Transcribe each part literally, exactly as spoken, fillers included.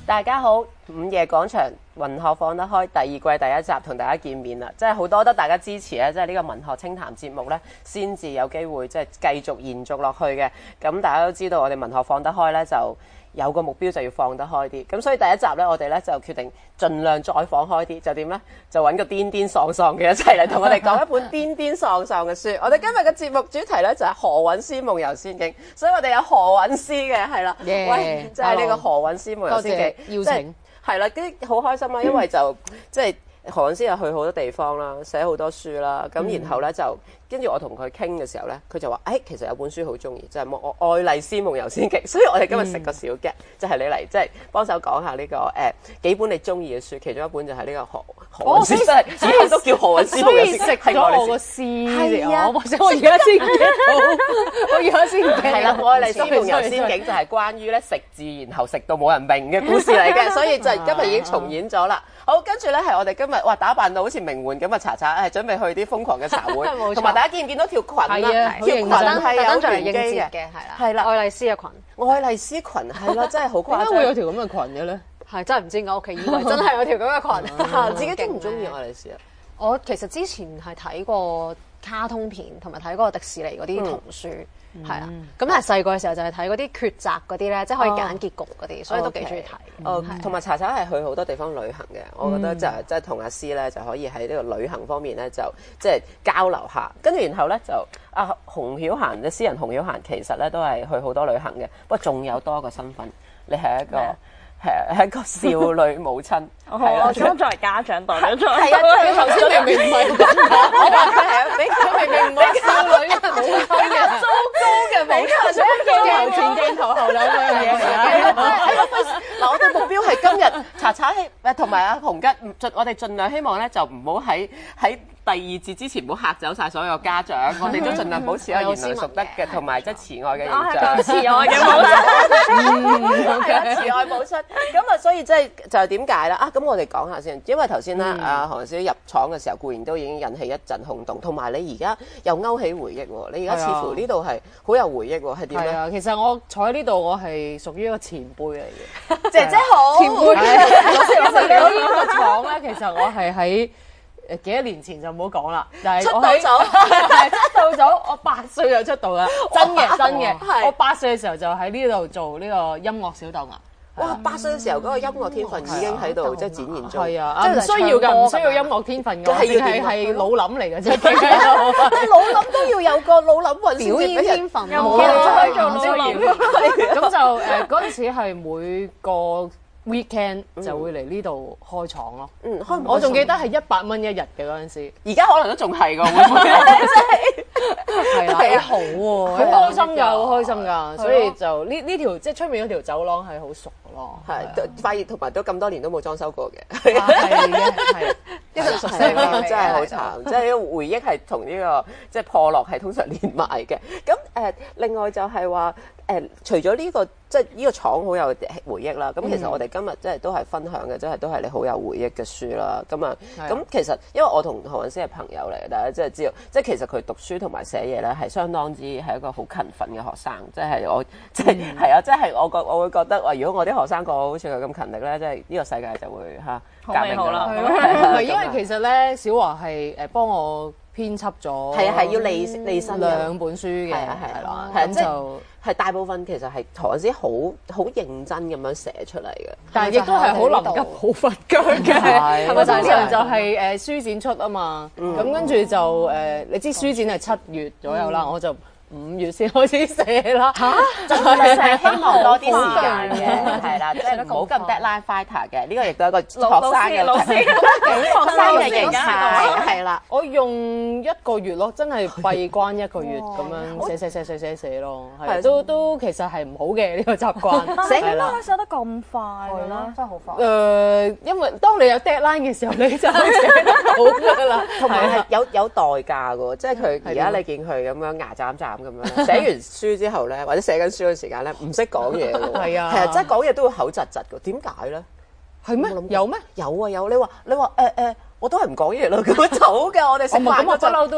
大家好，午夜廣場文學放得開第二季第一集同大家見面啦，即係好多得大家支持咧，即係呢個文學清談節目咧，先至有機會即係繼續延續落去嘅。咁大家都知道我哋文學放得開咧，就有個目標就要放得開啲。咁所以第一集咧，我哋咧就決定盡量再放開啲，就點咧？就揾個癲癲喪喪嘅一齊嚟同我哋講一本癲癲喪喪嘅書。我哋今日嘅節目主題咧就係何韻詩夢遊仙境，所以我哋有何韻詩嘅係啦， Yeah, 喂，即係呢個何韻詩夢遊仙境邀請。 係啦，跟好開心啦，因為就即係何韻詩又去好多地方啦，寫好多書啦，咁、嗯、然後咧就跟住我同佢傾嘅時候咧，佢就話：，誒、哎，其實有本書好中意，就係、是《我愛麗絲夢遊仙境》，所以我哋今日食個小 get，、嗯、就係你嚟即係幫手講下呢、這個誒、呃、幾本你中意嘅書，其中一本就係呢個何何韻詩，真係所以都叫何韻詩夢遊仙境， 食咗我個詩嚟啊！或者我而家先記到，我而家先記到。 係啦，《愛麗絲夢遊仙境》就係關於咧食字，然後食到冇人明嘅故事嚟嘅，所以就今日已經重演咗啦。好，跟住咧係我哋今日哇打扮到好似名媛咁啊，查查係準備去啲瘋狂嘅茶會，同埋大家見唔見到條裙啊？條裙係有玄機嘅， 係啦， 係啦， 愛麗絲嘅裙， 愛麗絲裙係咯，真係好誇張。 點解會有條咁嘅裙嘅咧？ 係真係唔知我屋企以為真係有條咁嘅裙， 自己中唔中意愛麗絲啊？ 我其實之前係睇過卡通片，同埋睇過迪士尼嗰啲童書。係啊，咁但係細個嘅時候就係睇嗰啲抉擇嗰啲咧，即係可以揀結局嗰啲，所以都幾中意睇。 哦，同埋查查係去好多地方旅行嘅，我覺得就即係同阿詩咧就可以喺呢個旅行方面咧就即係交流下，跟住然後咧就阿洪曉嫻嘅詩人洪曉嫻其實咧都係去好多旅行嘅，不過仲有多個身份，你係一個。係係一個少女母親，係啦， 我想作為家長代表咗。 係啊，佢頭先明明唔係咁講，我話佢係啊，俾佢明明唔係少女嘅母親嘅，糟糕嘅母親，所以鏡前鏡頭後兩樣嘢嚟㗎。嗱，我哋目標係今日查查希誒同埋阿洪吉，盡我哋盡量希望咧就唔好喺喺。第二節之前唔好嚇走晒所有家長，我哋都盡量保持一個賢良淑德嘅同埋即係慈愛嘅形象。 慈愛嘅母親， 係啊，慈愛母親。咁啊，所以即係就係點解啦？啊，咁我哋講下先，因為頭先咧，阿何韻詩入廠嘅時候固然都已經引起一陣轟動，同埋你而家又勾起回憶喎。你而家似乎呢度係好有回憶喎，係點咧？ 係啊，其實我坐喺呢度，我係屬於一個前輩嚟嘅。 姐姐好， 前輩。其實呢個廠咧，其實我係喺。誒幾多年前就唔好講啦，但係我喺出道咗， 出道咗，我八歲就出道啦，真嘅真嘅，我八歲嘅時候就喺呢度做呢個音樂小豆芽。 哇！八歲嘅時候嗰個音樂天分已經喺度即係展現咗， 係啊，即係唔需要㗎，唔需要音樂天分㗎，係係係腦諗嚟嘅啫。但係腦諗都要有個腦諗運表演天分， 又冇人做腦諗。 咁就誒嗰陣時係每個weekend 就會嚟呢度開廠咯，嗯，開我仲記得係一百蚊一日嘅嗰陣時， 而家可能都仲係㗎，會唔會？ 係啊，幾好喎，好開心㗎，好開心㗎，所以就呢呢條即係出面嗰條走廊係好熟咯， 係發現同埋都咁多年都冇裝修過嘅， 係嘅，係呢個熟悉啦，真係好慘，即係呢個回憶係同呢個即係破落係通常連埋嘅。咁誒，另外就係話。誒，除咗呢個即係呢個廠好有回憶啦，咁其實我哋今日即係都係分享嘅，即係都係你好有回憶嘅書啦。咁啊，咁其實因為我同何韻詩係朋友嚟嘅，大家即係知道，即係其實佢讀書同埋寫嘢咧係相當之係一個好勤奮嘅學生，即係我即係係啊，即係我覺我會覺得話，如果我啲學生個好似佢咁勤力咧，即係呢個世界就會嚇革命㗎啦。 唔係因為其實咧，小華係誒幫我編輯咗， 係啊係要利利申兩本書嘅， 係啊係啦， 咁就。 係大部分其實係何韻詩好好認真咁樣寫出嚟嘅， 但係亦都係好臨急好忽腳嘅，係咪就係呢樣就係誒書展出啊嘛，咁跟住就誒你知書展係七月左右啦，我就五月先開始寫啦。嚇， 就係希望多啲時間嘅，係啦，即係唔好咁 deadline fighter 嘅，呢個亦都係一個學生嘅老師，學生嘅形態係啦。 我用一個月咯，真係閉關一個月咁樣寫寫寫寫寫寫咯，係都都其實係唔好嘅呢個習慣。 寫點解寫得咁快嘅啦？ 真係好快。 誒，因為當你有 deadline 嘅時候，你就寫得好㗎啦， 同埋係有有代價㗎，即係佢而家你見佢咁樣牙斬斬。咁樣寫完書之後咧，或者寫緊書嘅時間咧，唔識講嘢喎。係啊，係啊，即係講嘢都會口窒窒嘅。點解咧？ 係咩？有咩？ 有啊有。你話你話誒誒，我都係唔講嘢咯，咁樣走嘅。我哋食飯咁我不嬲都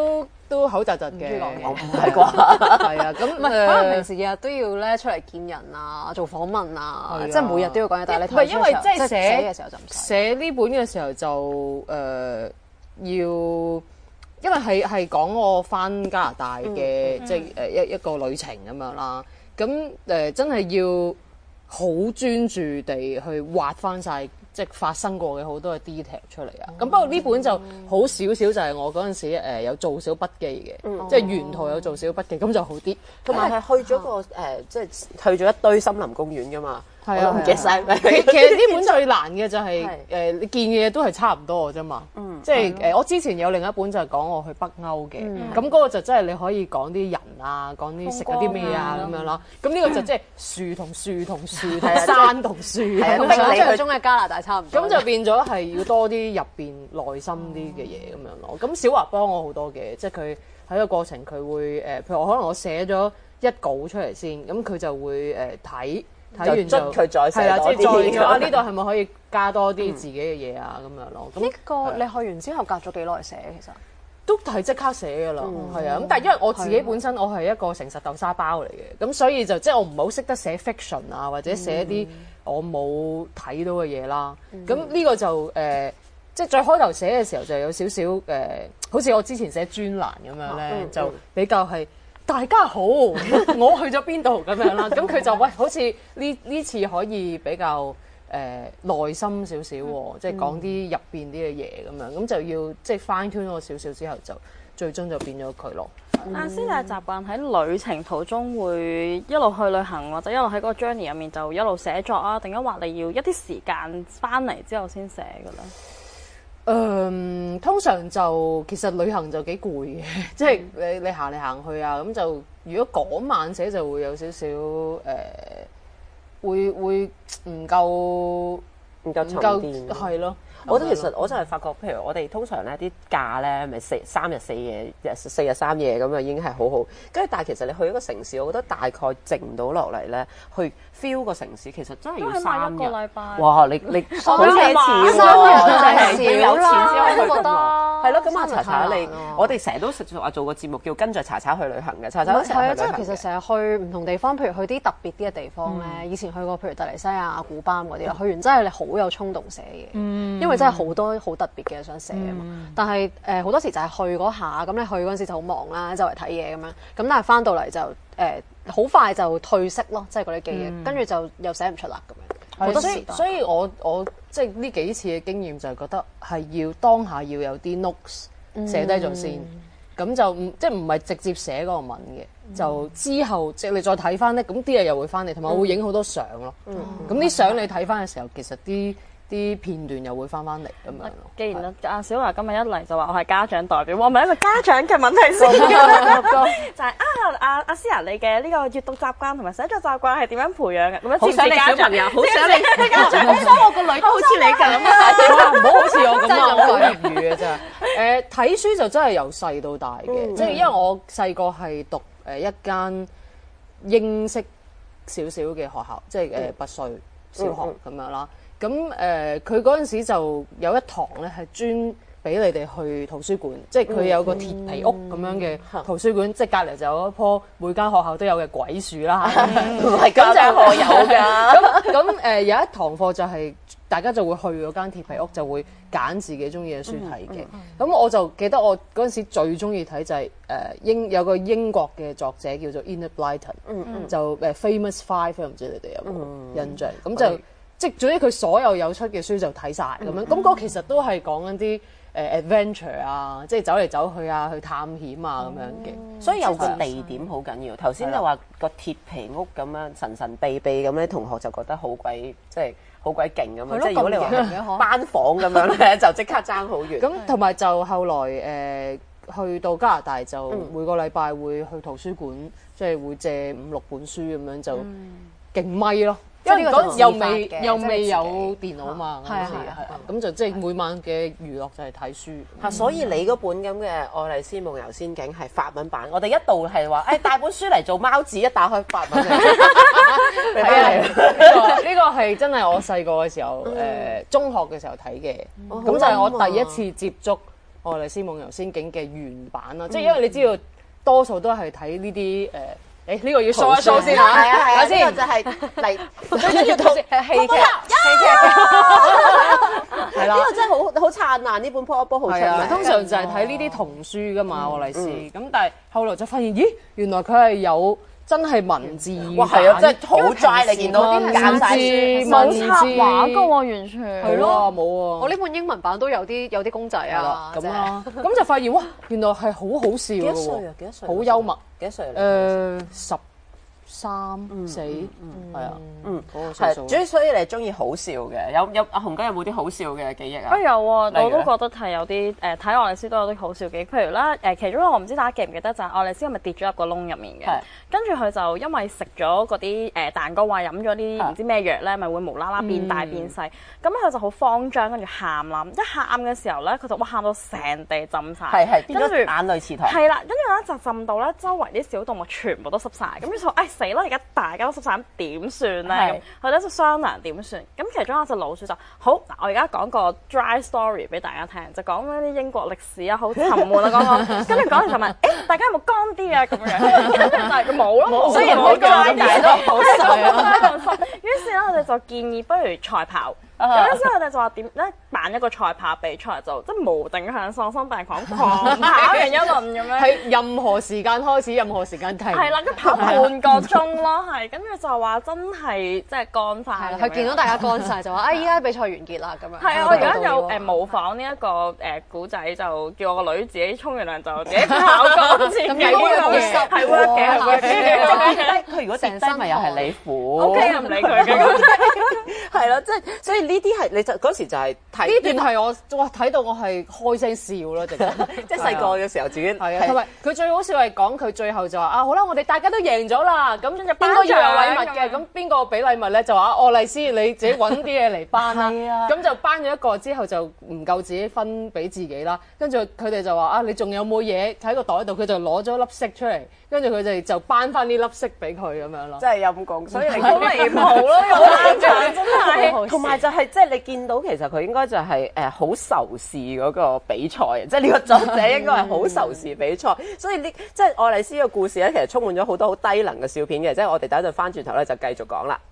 都口窒窒嘅， 我唔係啩？ 係啊，咁唔係可能平時日日都要咧出嚟見人啊，做訪問啊，即係每日都要講嘢。但係你唔係因為即係寫寫嘅時候就唔使寫呢本嘅時候就誒要。因為係係講我翻加拿大嘅、嗯、即係誒一一個旅程咁樣啦，咁誒、呃、真係要好專注地去畫翻晒即係發生過嘅好多嘅 detail 出嚟啊！咁、嗯、不過呢本就好少少，就係我嗰陣時、呃、有做少筆記嘅，嗯、即係沿途有做少筆記，咁就好啲。 同埋係去咗個誒，即係去咗一堆森林公園㗎嘛。 係啊， 唔記得晒。 其其實呢本最難嘅就係誒，你見嘅嘢都係差唔多嘅啫嘛。嗯，即係誒，我之前有另一本就係講我去北歐嘅，咁嗰個就真係你可以講啲人啊，講啲食嗰啲咩啊咁樣啦。咁呢個就即係樹同樹同樹同山同樹， 同想象中嘅加拿大差唔多。 咁就變咗係要多啲入邊內心啲嘅嘢咁樣咯。咁小華幫我好多嘅，即係佢喺個過程佢會誒，譬如可能我寫咗一稿出嚟先，咁佢就會誒睇。睇完就佢再寫多啲， 即係再啊呢度係咪可以加多啲自己嘅嘢啊咁樣咯？ 呢個你去完之後隔咗幾耐寫其實？ 都係即刻寫㗎啦，係啊！咁但係因為我自己本身我係一個誠實豆沙包嚟嘅，咁所以就即係我唔係好識得寫 fiction 啊，或者寫啲我冇睇到嘅嘢啦。咁呢個就誒，即係最開頭寫嘅時候就有少少誒，好似我之前寫專欄咁樣咧，就比較係。大家好，我去咗邊度咁樣啦，咁佢就喂，好似呢呢次可以比較誒內心少少，即係講啲入邊啲嘅嘢咁樣，咁就要即係 fine tune 咗少少之後，就最終就變咗佢咯。 阿師奶習慣喺旅程途中會一路去旅行，或者一路喺嗰個 journey 入面就一路寫作啊，定係話你要一啲時間翻嚟之後先寫㗎啦？ 誒、嗯，通常就其實旅行就幾攰嘅，即係你你行嚟行去啊，咁就如果嗰晚寫就會有少少誒，會會唔夠唔夠沉澱， 係咯。 我覺得其實我真係發覺，譬如我哋通常咧啲假咧，咪四三日四夜，四日三夜咁啊，已經係好好。跟住但係其實你去一個城市，我覺得大概靜唔到落嚟咧，去 feel 個城市，其實真係要三日。哇！你你好奢侈喎，真係要有錢先可以去㗎。係咯，咁啊查查你，我哋成日都話做個節目叫跟住查查去旅行嘅，查查都成日去旅行嘅。 即係其實成日去唔同地方，譬如去啲特別啲嘅地方咧，以前去過譬如突尼西亞、古巴嗰啲啦，去完真係你好有衝動寫嘢，因為真係好多好特別嘅想寫啊嘛。但係誒好多時就係去嗰下，咁你去嗰陣時就好忙啦，周圍睇嘢咁樣。咁但係翻到嚟就誒好快就褪色咯，即係嗰啲記憶，跟住就又寫唔出啦咁樣。好多所以所以我我即係呢幾次嘅經驗就係覺得係要當下要有啲 notes 寫低咗先，咁就唔即係唔係直接寫嗰個文嘅，就之後即係你再睇翻咧，咁啲嘢又會翻嚟，同埋我會影好多相咯。咁啲相你睇翻嘅時候，其實啲啲片段又會翻翻嚟咁樣咯。 既然阿小華今日一嚟就話我係家長代表，我問一個家長嘅問題先，就係啊阿阿思雅你嘅呢個閱讀習慣同埋寫作習慣係點樣培養嘅？咁樣好想你小朋友，好想你家長， 好想我個女都好似你咁啊！唔好好似我咁啊，我好業餘嘅咋。誒睇書就真係由細到大嘅，即係因為我細個係讀誒一間英式少少嘅學校，即係誒拔萃小學咁樣啦。咁誒，佢嗰陣時就有一堂咧，係專俾你哋去圖書館，即係佢有個鐵皮屋咁樣嘅圖書館，即係隔離就有一棵每間學校都有嘅鬼樹啦，唔係咁就學有㗎。咁咁誒有一堂課就係大家就會去嗰間鐵皮屋，就會揀自己中意嘅書睇嘅。咁我就記得我嗰陣時最中意睇就係誒英有個英國嘅作者叫做 Enid Blyton，就誒 Famous Five，唔知你哋有冇印象？咁就即係總之佢所有有出嘅書就睇晒咁樣，咁嗰其實都係講緊啲誒 adventure 啊，即係走嚟走去啊，去探險啊咁樣嘅。 所以有個地點好緊要。頭先就話個鐵皮屋咁樣神神秘秘咁咧，同學就覺得好鬼即係好鬼勁咁樣。即係如果你話班房咁樣咧，就即刻爭好遠。 咁同埋就後來誒去到加拿大就每個禮拜會去圖書館，即係會借五六本書咁樣就勁咪咯。因為嗰又未又未有電腦嘛，嗰陣時係啊，咁就即係每晚嘅娛樂就係睇書。 嚇，所以你嗰本咁嘅《愛麗絲夢遊仙境》係法文版，我哋一度係話誒帶本書嚟做貓紙，一打開法文嚟。 係啊，呢個係真係我細個嘅時候誒中學嘅時候睇嘅，咁就係我第一次接觸 《愛麗絲夢遊仙境》嘅原版啦，即係因為你知道多數都係睇呢啲誒。誒呢個要 show 一 show 先嚇， 係啊係啊， 先呢個就係嚟跟住到係戲劇，戲劇係啦， 呢個真係好好燦爛，呢本 pop book 好出名。 通常就係睇呢啲童書噶嘛，愛麗絲。咁但係後來就發現，咦，原來佢係有真係文字版。 哇，係啊，真係好 dry，你見到啲簡晒書， 冇插畫噶喎，完全係咯，冇啊。 我呢本英文版都有啲有啲公仔啊， 咁啦，咁就發現哇，原來係好好笑嘅喎。幾多歲啊？幾多歲？ 好幽默。 幾多歲？ 誒十三四，係啊，嗯， 係，主要所以你中意好笑嘅，有有阿紅哥有冇啲好笑嘅記憶啊？ 啊有啊，我都覺得係有啲誒睇愛麗絲都有啲好笑嘅，譬如啦誒，其中一個我唔知大家記唔記得就係愛麗絲係咪跌咗入個窿入面嘅？跟住佢就因為食咗嗰啲誒蛋糕，話飲咗啲唔知咩藥咧，咪會無啦啦變大變細，咁佢就好慌張，跟住喊啦，一喊嘅時候咧，佢就哇喊到成地浸晒， 係係，變咗跟住眼淚池塘， 係啦，跟住咧就浸到咧周圍啲小動物全部都濕晒，咁於是誒死啦！而家大家都濕晒，咁點算咧？咁佢哋就商量點算。咁其中有隻老鼠就好嗱，我而家講個 dry story 俾大家聽，就講嗰啲英國歷史啊，好沉悶啊講講。跟住講完就問：誒大家有冇乾啲啊？咁樣，跟住但係佢冇咯，雖然冇乾啲，都好濕。於是咧，我哋就建議不如賽跑。咁於是我哋就話點咧辦一個賽跑比賽，就即係無定向喪心病狂狂跑完一輪咁樣。 係任何時間開始，任何時間停。 係啦，跟住跑半個鐘咯，係跟住就話真係即係乾晒。 係啦，佢見到大家乾晒就話：啊，依家比賽完結啦咁樣。 係啊，我而家有誒模仿呢一個誒古仔，就叫我個女自己沖完涼就自己跑乾自己。咁應該會濕係 work 嘅，係 work 嘅。 佢如果成身咪又係你苦。 O K，唔理佢嘅。 係咯，即係所以呢啲係你就嗰時就係睇呢段係我哇睇到我係開聲笑咯，直情即係細個嘅時候自己係啊，同埋佢最好笑係講佢最後就話啊好啦，我哋大家都贏咗啦，咁邊個要有禮物嘅？咁邊個俾禮物咧？就話愛麗絲你自己揾啲嘢嚟頒啦，咁就頒咗一個之後就唔夠自己分俾自己啦，跟住佢哋就話啊你仲有冇嘢喺個袋度？佢就攞咗粒色出嚟，跟住佢哋就頒翻呢粒色俾佢咁樣咯， 真係陰公，所以你好離譜咯，有家長真係， 同埋就係即係你見到其實佢應該就係誒好仇視嗰個比賽，即係呢個作者應該係好仇視比賽，所以呢即係愛麗絲嘅故事咧，其實充滿咗好多好低能嘅笑片嘅，即係我哋等一陣翻轉頭咧就繼續講啦。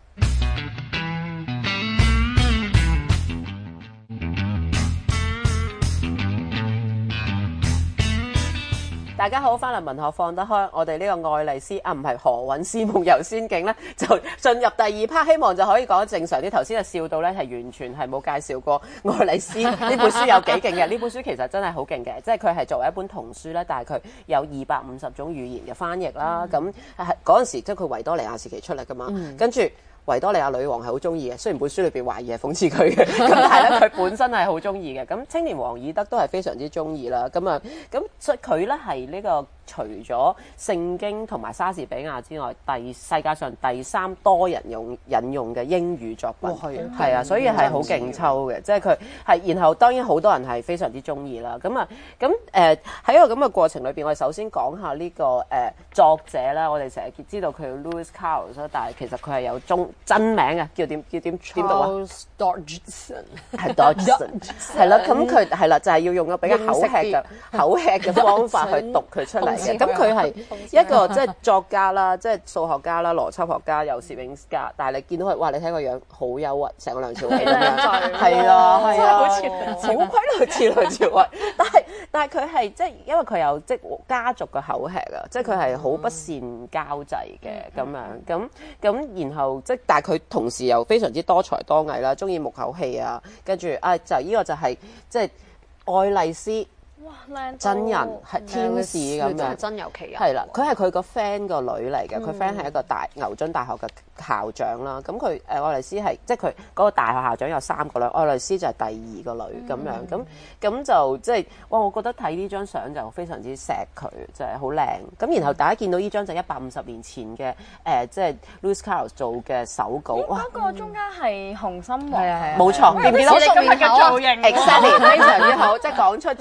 大家好，翻嚟文學放得開，我哋呢個愛麗絲啊，唔係何韻詩夢遊仙境咧，就進入第二 part，希望就可以講得正常啲。頭先就笑到咧，係完全係冇介紹過愛麗絲呢本書有幾勁嘅。呢本書其實真係好勁嘅，即係佢係作為一本童書咧，但係佢有二百五十種語言嘅翻譯啦。咁係嗰陣時，即係佢維多利亞時期出嚟噶嘛，嗯、跟住。維多利亞女王係好中意嘅，雖然本書裏邊懷疑係諷刺佢嘅，咁但係咧佢本身係好中意嘅。咁青年王爾德都係非常之中意啦。咁啊，咁所以佢咧係呢個除咗聖經同埋莎士比亞之外，第世界上第三多人用引用嘅英語作品，係啊、哦，所以係好勁抽嘅。即係佢係，然後當然好多人係非常之中意啦。咁啊，咁誒喺一個咁嘅過程裏邊，我哋首先講下呢、這個誒、呃、作者啦。我哋成日知道佢 Lewis Carroll，但係其實佢係有中真名嘅，叫點叫點點讀啊 Dodgson 係 Dodgson 係啦，咁佢係啦，就係、是、要用個比較口吃嘅口吃嘅方法去讀佢出嚟嘅。咁佢係一個即係作家啦，即係數學家啦、邏輯學家又攝影家。但係你見到佢，哇！你睇個樣好憂鬱，成個梁朝偉咁樣，係啊係啊，好鬼類似梁朝偉。但係但係佢係即係因為佢有即係家族嘅口吃啊，即係佢係好不善交際嘅咁樣咁咁，然後即係。但係佢同時又非常之多才多藝啦，中意木口戲啊，跟住啊就呢個就係即係愛麗絲。 哇，靚真人係天使咁樣， 真有其人。 係啦，佢係佢個 friend 個女嚟嘅，佢 friend 係一個大牛津大學嘅校長啦。咁佢誒愛麗絲係即係佢嗰個大學校長有三個女，愛麗絲就係第二個女咁樣。咁咁就即係哇！我覺得睇呢張相就非常之錫佢，就係好靚。咁然後大家見到呢張就一百五十年前嘅誒，即係 Lewis Carroll 做嘅手稿。哇！ 嗰個中間係紅心王， 係啊係啊， 冇錯。記唔記得你今日嘅造型 ？Exactly，非常之好，即係講出咗我就。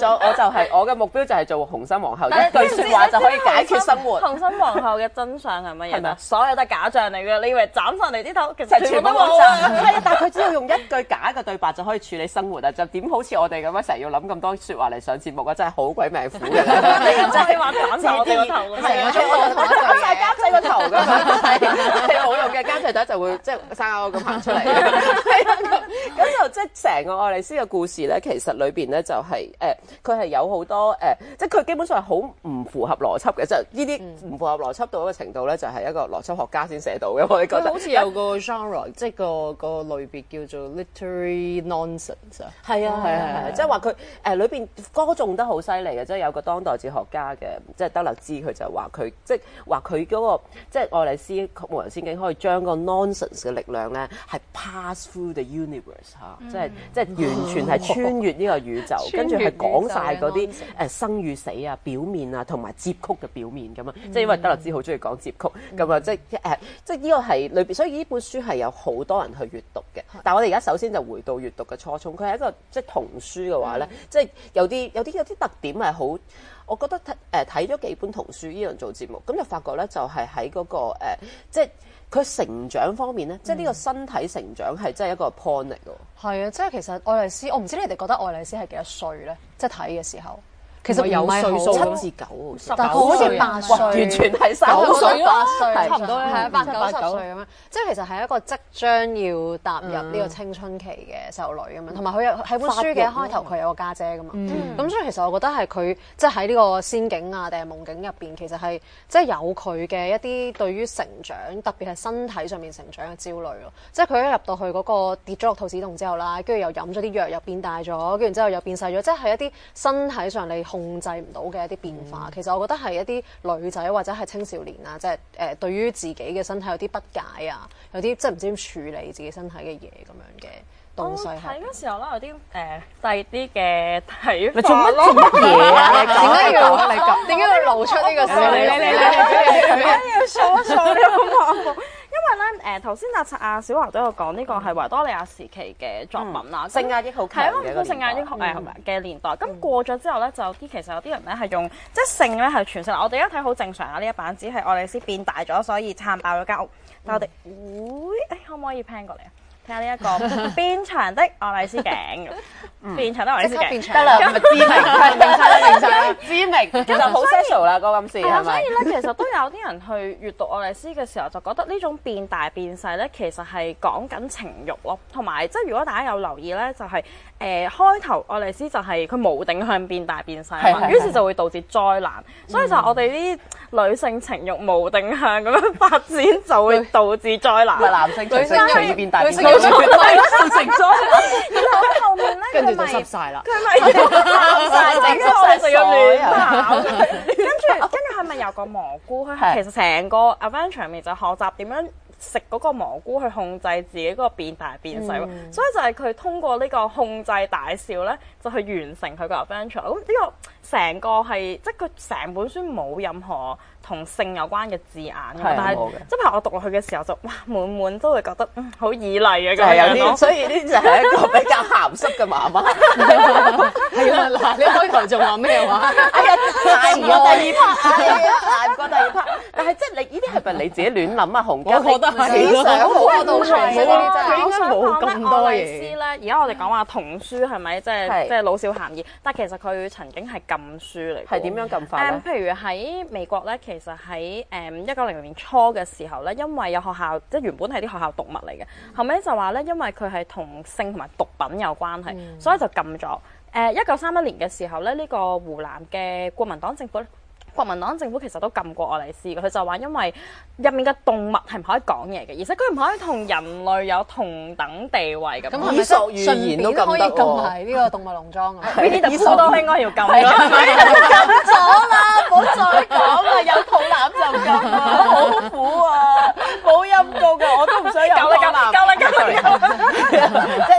係我嘅目標就係做紅心皇后，一句説話就可以解決生活。 紅心皇后嘅真相係乜嘢？ 係咪所有都係假象嚟嘅，你以為斬晒嚟啲頭，其實全部都冇冇啊！ 係啊，但係佢只要用一句假嘅對白就可以處理生活啊！就點好似我哋咁樣成日要諗咁多説話嚟上節目啊，真係好鬼命苦嘅。 真係話斬晒我哋個頭咁成個樣。 鐘我同一句晒監製個頭咁樣，係係冇用嘅。監製隊就會即係生勾咁行出嚟。係啊，咁咁就即係成個愛麗絲嘅故事咧，其實裏邊咧就係誒，佢係有好多誒，即係佢基本上係好唔符合邏輯嘅，就呢啲唔符合邏輯到一個程度咧，就係一個邏輯學家先寫到嘅。我哋覺得好似有個 genre，即係個個類別叫做 literary nonsense 啊。 係啊係啊係啊，即係話佢誒裏邊歌頌得好犀利嘅，即係有個當代哲學家嘅，即係德勒茲，佢就話佢即係話佢嗰個即係愛麗絲夢遊仙境可以將個 nonsense 嘅力量咧係 pass through the universe 嚇，即係即係完全係穿越呢個宇宙，跟住係講晒嗰啲誒生與死啊、表面啊同埋接曲嘅表面咁啊，即係因為德勒茲好中意講接曲咁啊，即係誒即係呢個係裏邊，所以呢本書係有好多人去閱讀嘅。但係我哋而家首先就回到閱讀嘅初衷，佢係一個即係童書嘅話咧，即係有啲有啲有啲特點係好，我覺得誒睇咗幾本童書依樣做節目，咁就發覺咧就係喺嗰個誒即係佢成長方面咧，即係呢個身體成長係真係一個 point 嚟㗎。 係啊，即係其實愛麗絲，我唔知你哋覺得愛麗絲係幾多歲咧？即係睇嘅時候。其實有唔係歲數好七至九好似， 但係好似八歲， 完全係三九歲八歲， 差唔多係啊，八九八九十歲咁樣。即係其實係一個即將要踏入呢個青春期嘅細路女咁樣。同埋佢有喺本書嘅一開頭，佢有個家姐噶嘛。咁所以其實我覺得係佢即係喺呢個仙境啊定係夢境入邊，其實係即係有佢嘅一啲對於成長，特別係身體上面成長嘅焦慮咯。即係佢一入到去嗰個跌咗落肚屎洞之後啦，跟住又飲咗啲藥，又變大咗，跟住之後又變細咗，即係一啲身體上你控制唔到嘅一啲變化，嗯、其實我覺得係一啲女仔或者係青少年啊，即係誒對於自己嘅身體有啲不解啊，有啲即係唔知點處理自己身體嘅嘢咁樣嘅東西。 睇嗰時候咧有啲誒細啲嘅睇你做乜做乜嘢啊？ 點解要你講？點解要露出呢個聲？ 你你你你你要數數呢個項目？因為咧，誒頭先阿阿小華都有講呢個係維多利亞時期嘅作品啦， 性壓抑好強嘅一個性壓抑誒嘅年代。咁過咗之後咧，就有啲其實有啲人咧係用即係性咧係傳承。我哋而家睇好正常啊，呢一版只係愛麗絲變大咗，所以撐爆咗間屋。但我哋會誒可唔可以 pan 過嚟啊？睇下呢一個變長的愛麗絲頸，變長的愛麗絲頸得啦，咪知名，係明晒明晒知名，其實好 special 啦，嗰今次係咪？ 所以咧，其實都有啲人去閱讀愛麗絲嘅時候，就覺得呢種變大變細咧，其實係講緊情慾咯，同埋即係如果大家有留意咧，就係、是、誒、呃、開頭愛麗絲就係佢無定向變大變細啊嘛，於是就會導致災難，所以就我哋啲女性情慾無定向咁樣發展，就會導致災難。 唔係男性女性隨意變大變細。 係咯，成咗， 然後後面咧， 跟住就濕晒啦。 佢咪濕晒，整咗我哋就要亂跑。跟住，跟住係咪有個蘑菇？佢其實成個 adventure 入面就學習點樣食嗰個蘑菇去控制自己嗰個變大變細。嗯、所以就係佢通過呢個控制大小咧，就去完成佢個 adventure。咁呢個成個係即係佢成本書冇任何同性有關嘅字眼㗎，但係即係譬如我讀落去嘅時候就哇滿滿都會覺得嗯好異麗嘅咁樣咯， 所以呢就係一個比較鹹濕嘅媽媽。 係啦，嗱你開頭仲話咩話？ 哎呀，捱唔過第二 part，哎呀，捱唔過第二 part。但係即係你呢啲係咪你自己亂諗啊？紅吉， 我覺得係幾想好到場呢啲真係應該冇咁多嘢。 咧，而家我哋講話童書係咪即係即係老少咸宜？但係其實佢曾經係禁書嚟。 係點樣禁法咧？ 誒，譬如喺美國咧，其實喺誒一九零零年初嘅時候咧，因為有學校即係原本係啲學校讀物嚟嘅，後尾就話咧，因為佢係同性同埋毒品有關係，嗯、所以就禁咗。誒一九三一年嘅時候咧，呢、這個湖南嘅國民黨政府咧。國民黨政府其實都禁過愛麗絲嘅，佢就話因為入面嘅動物係唔可以講嘢嘅，而且佢唔可以同人類有同等地位咁。 咁係咪索語言都可以禁埋呢個動物農莊啊？ 呢啲特夫都應該要禁啦。 禁咗啦，唔好再講啦，有肚腩就禁啦，好苦啊，冇陰功嘅，我都唔想有肚腩。 夠啦夠啦夠啦！ 即係我哋好容易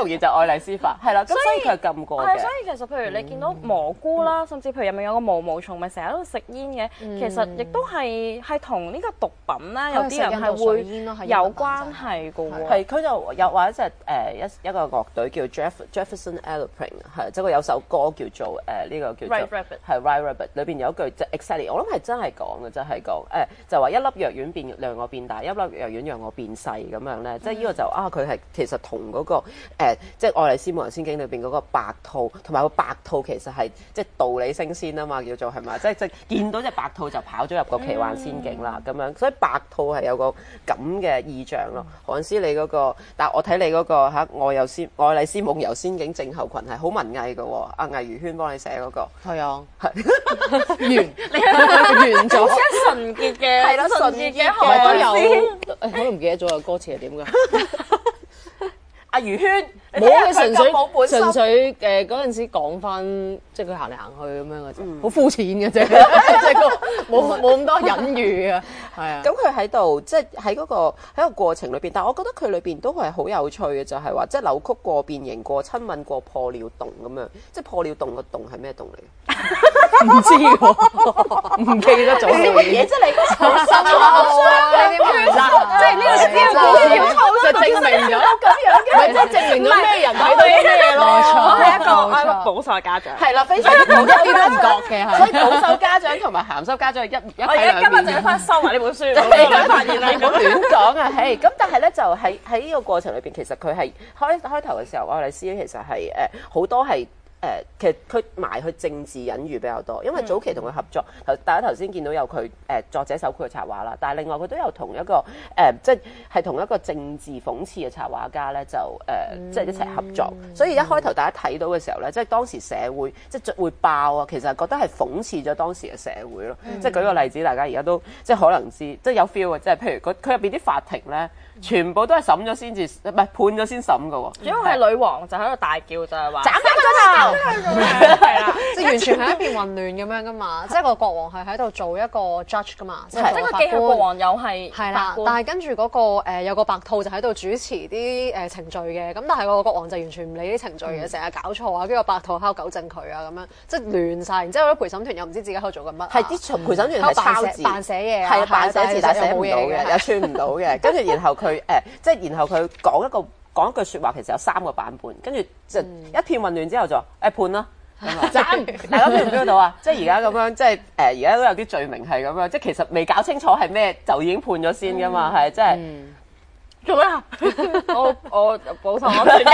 易就愛麗絲法，係啦，咁所以佢係禁過嘅。 係，所以其實譬如你見到蘑菇啦，甚至譬如入面有個毛毛蟲，咪成日喺度食煙嘅，其實亦都係係同呢個毒品咧，有啲人係會有關係嘅喎。 係佢就有或者即係誒一一個樂隊叫 Jeff Jefferson Airplane， 係即係佢有首歌叫做誒呢個叫做 Right Rabbit， 係 Right Rabbit， 裏邊有一句即係 exactly， 我諗係真係講嘅，就係講誒就話一粒藥丸變讓我變大，一粒藥丸讓我變細咁樣咧，即係呢個就啊佢係其實同嗰個誒即係愛麗絲夢遊仙境裏邊嗰個白兔，同埋個白兔其實係即係道理升仙啊嘛，叫做係咪？即係即係見到隻白兔就跑咗入個奇幻仙境啦咁樣，所以白兔係有個咁嘅意象咯。韓師你嗰個，但係我睇你嗰個嚇愛有仙愛麗絲夢遊仙境症候群係好文藝嘅喎，阿魏如萱幫你寫嗰個係啊， 係完完咗， 純潔嘅係啦純潔嘅唔係都有韓， 誒可能唔記得咗個歌詞係點㗎？ 阿如萱， 冇佢純粹冇本心純粹誒嗰陣時講翻，即係佢行嚟行去咁樣嘅啫，好膚淺嘅啫，即係個冇冇咁多隱喻啊，係啊。 咁佢喺度即係喺嗰個喺個過程裏邊，但係我覺得佢裏邊都係好有趣嘅，就係話即係扭曲過、變形過、親吻過、破了洞咁樣。即係破了洞個洞係咩洞嚟嘅？ 唔知喎，唔記得咗你乜嘢啫？你嗰個新你點樣嗱，即係呢個呢個故事就證明咗咁樣嘅，咪即係證明咗咩人睇到啲咩咯。 我係一個我係一冇錯個保守嘅家長。 係啦，非常之保一啲都唔覺嘅所以係。 保守家長同埋鹹濕家長係一一我而家今日就要翻去收埋呢本書，我你發現啦。 唔好亂講啊！嘿，咁但係咧就喺喺呢個過程裏邊，其實佢係開開頭嘅時候，愛麗絲其實係誒好多係。誒、呃，其實佢埋去政治隱喻比較多，因為早期同佢合作，頭、嗯、大家頭先見到有佢誒、呃、作者手繪嘅插畫啦，但係另外佢都有同一個誒、呃，即係同一個政治諷刺嘅插畫家咧，就誒、呃嗯、即係一齊合作。所以一開頭大家睇到嘅時候咧，即係當時社會即係會爆啊，其實覺得係諷刺咗當時嘅社會咯。嗯、即係舉個例子，大家而家都即係可能知，即係有 feel 嘅，即係譬如佢佢入邊啲法庭咧。全部都係審咗先至，唔係判咗先審嘅喎。 主要係女王就喺度大叫，就係話斬翻個頭， 係啦，即係完全係一片混亂咁樣噶嘛。即係個國王係喺度做一個 judge 噶嘛，即係即係個機械國王又係係啦。但係跟住嗰個誒有個白兔就喺度主持啲誒程序嘅，咁但係個國王就完全唔理啲程序嘅，成日搞錯啊，跟住個白兔喺度糾正佢啊咁樣，即係亂晒。然之後啲陪審團又唔知自己喺度做緊乜。 係啲陪審團係抄字、 扮寫嘢， 係扮寫字但係寫唔到嘅， 嘅，又串唔到嘅。跟住然後佢。誒、呃，即係然後佢講一個講一句説話，其實有三個版本，跟住就一片混亂之後就誒、欸、判啦，斬！大家 feel 唔 feel 到啊？即係而家咁樣，即係誒而家都有啲罪名係咁樣，即係其實未搞清楚係咩就已經判咗先噶嘛，係即係。嗯做咩啊？我我保守我全家，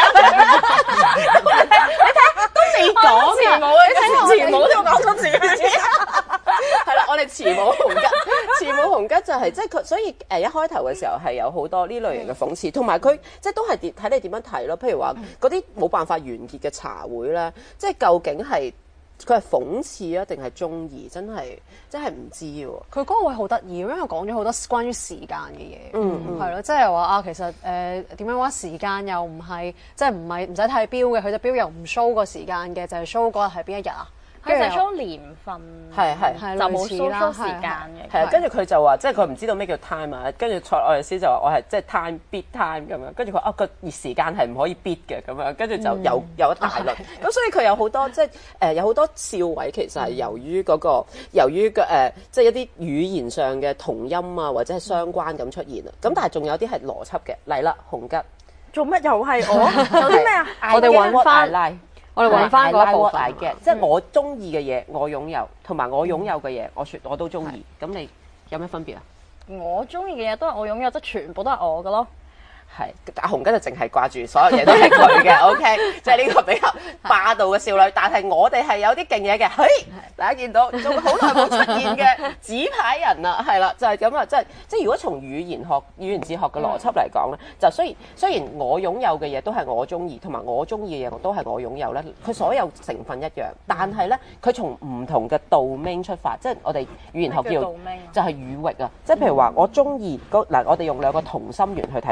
你睇都未講嘅，冇你睇前冇都講咗自己。 係啦，我哋慈母紅吉，慈母紅吉就係即係佢，所以誒一開頭嘅時候係有好多呢類型嘅諷刺，同埋佢即係都係睇你點樣睇咯。譬如話嗰啲冇辦法完結嘅茶會咧，即係究竟係。佢係諷刺啊，定係中意？真係真係唔知喎。佢嗰個位好得意，因為講咗好多關於時間嘅嘢，嗯，係咯，即係話啊，其實誒點樣話時間又唔係，即係唔係唔使睇錶嘅，佢隻錶又唔 show 個時間嘅，就係 show 嗰日係邊一日啊？ 佢就 show 年份， 係係就冇 show show 時間嘅。 係啊，跟住佢就話，即係佢唔知道咩叫 time 啊。跟住蔡愛麗絲就話：我係即係 time beat time 咁樣。跟住佢啊個時間係唔可以 beat 嘅咁樣。跟住就有有一大輪。咁所以佢有好多即係誒有好多笑位，其實係由於嗰個由於嘅誒即係一啲語言上嘅同音啊，或者係相關咁出現啊。咁但係仲有啲係邏輯嘅。嚟啦，紅吉做乜又係我？有啲咩啊？ 我哋揾翻。我哋揾翻嗰一部分嘅，即係我中意嘅嘢，我擁有，同埋我擁有嘅嘢，我説我都中意。咁你有咩分別啊？ 我中意嘅嘢都係我擁有，即係全部都係我嘅咯。 係，阿紅吉就淨係掛住所有嘢都係佢嘅，OK，即係呢個比較霸道嘅少女。但係我哋係有啲勁嘢嘅，嘿，大家見到仲好耐冇出現嘅紙牌人啦，係啦，就係咁啦，即係即係如果從語言學、語言哲學嘅邏輯嚟講咧，就雖然雖然我擁有嘅嘢都係我中意，同埋我中意嘅嘢都係我擁有咧，佢所有成分一樣，但係咧佢從唔同嘅 domain 出發，即係我哋語言學叫就係語域啊，即係譬如話我中意嗱，我哋用兩個同心圓去睇到啦，即係。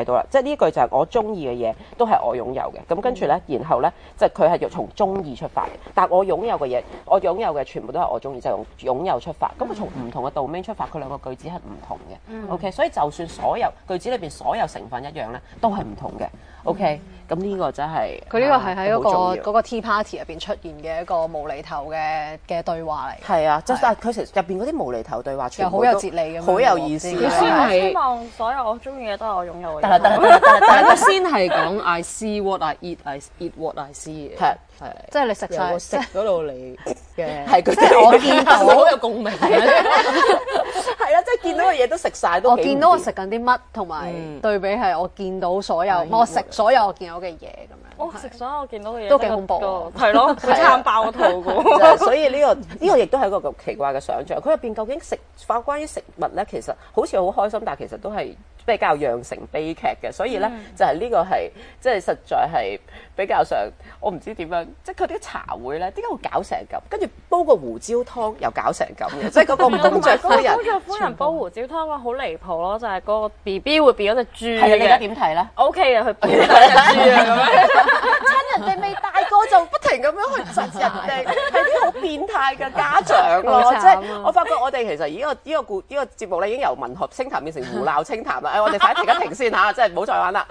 呢句就係我中意嘅嘢都係我擁有嘅。咁跟住咧，然後咧，即係佢係要從中意出發嘅。但係我擁有嘅嘢，我擁有嘅全部都係我中意，就係用擁有出發。咁佢從唔同嘅 domain 出發，佢兩個句子係唔同嘅。嗯、OK，所以就算所有句子裏邊所有成分一樣咧，都係唔同嘅。OK，咁呢、嗯、個真係佢呢個係喺嗰個嗰個 tea party 入邊出現嘅一個無厘頭嘅嘅對話嚟。 係啊，即係佢其實入邊嗰啲無厘頭對話，全部好有哲理嘅， 好有意思。 佢先係希望所有我中意嘅都係我擁有嘅。 得啦得啦得啦得啦， 佢先係講 I see what I eat, I eat what I see 嘅。 係係， 即係你食晒食嗰度嚟嘅。 係佢即係我見到好有共鳴嘅。 係啦，即係見到嘅嘢都食晒都。 我見到我食緊啲乜，同埋對比係我見到所有，我食所有我見到嘅嘢咁樣。 我食所有我見到嘅嘢都幾恐怖， 係咯，會撐爆個肚㗎。 所以呢個呢個亦都係一個咁奇怪嘅想像。佢入邊究竟食法關於食物咧，其實好似好開心，但係其實都係比較釀成悲劇嘅。所以咧，就係呢個係即係實在係比較上，我唔知點樣，即係佢啲茶會咧，點解會搞成咁？跟住煲個胡椒湯又搞成咁嘅，即係嗰個公爵夫人。 公爵夫人煲胡椒湯嘅好離譜咯，就係嗰個 B B 會變咗隻豬嘅。係啊，你而家點睇咧 ？O K 嘅，佢變咗隻豬啊咁樣。 趁人哋未大個就不停咁樣去窒人哋，係啲好變態嘅家長咯。即係我發覺我哋其實呢個呢個故呢個節目咧已經由文學清談變成胡鬧清談啦。誒，我哋快停一停先嚇，即係唔好再玩啦。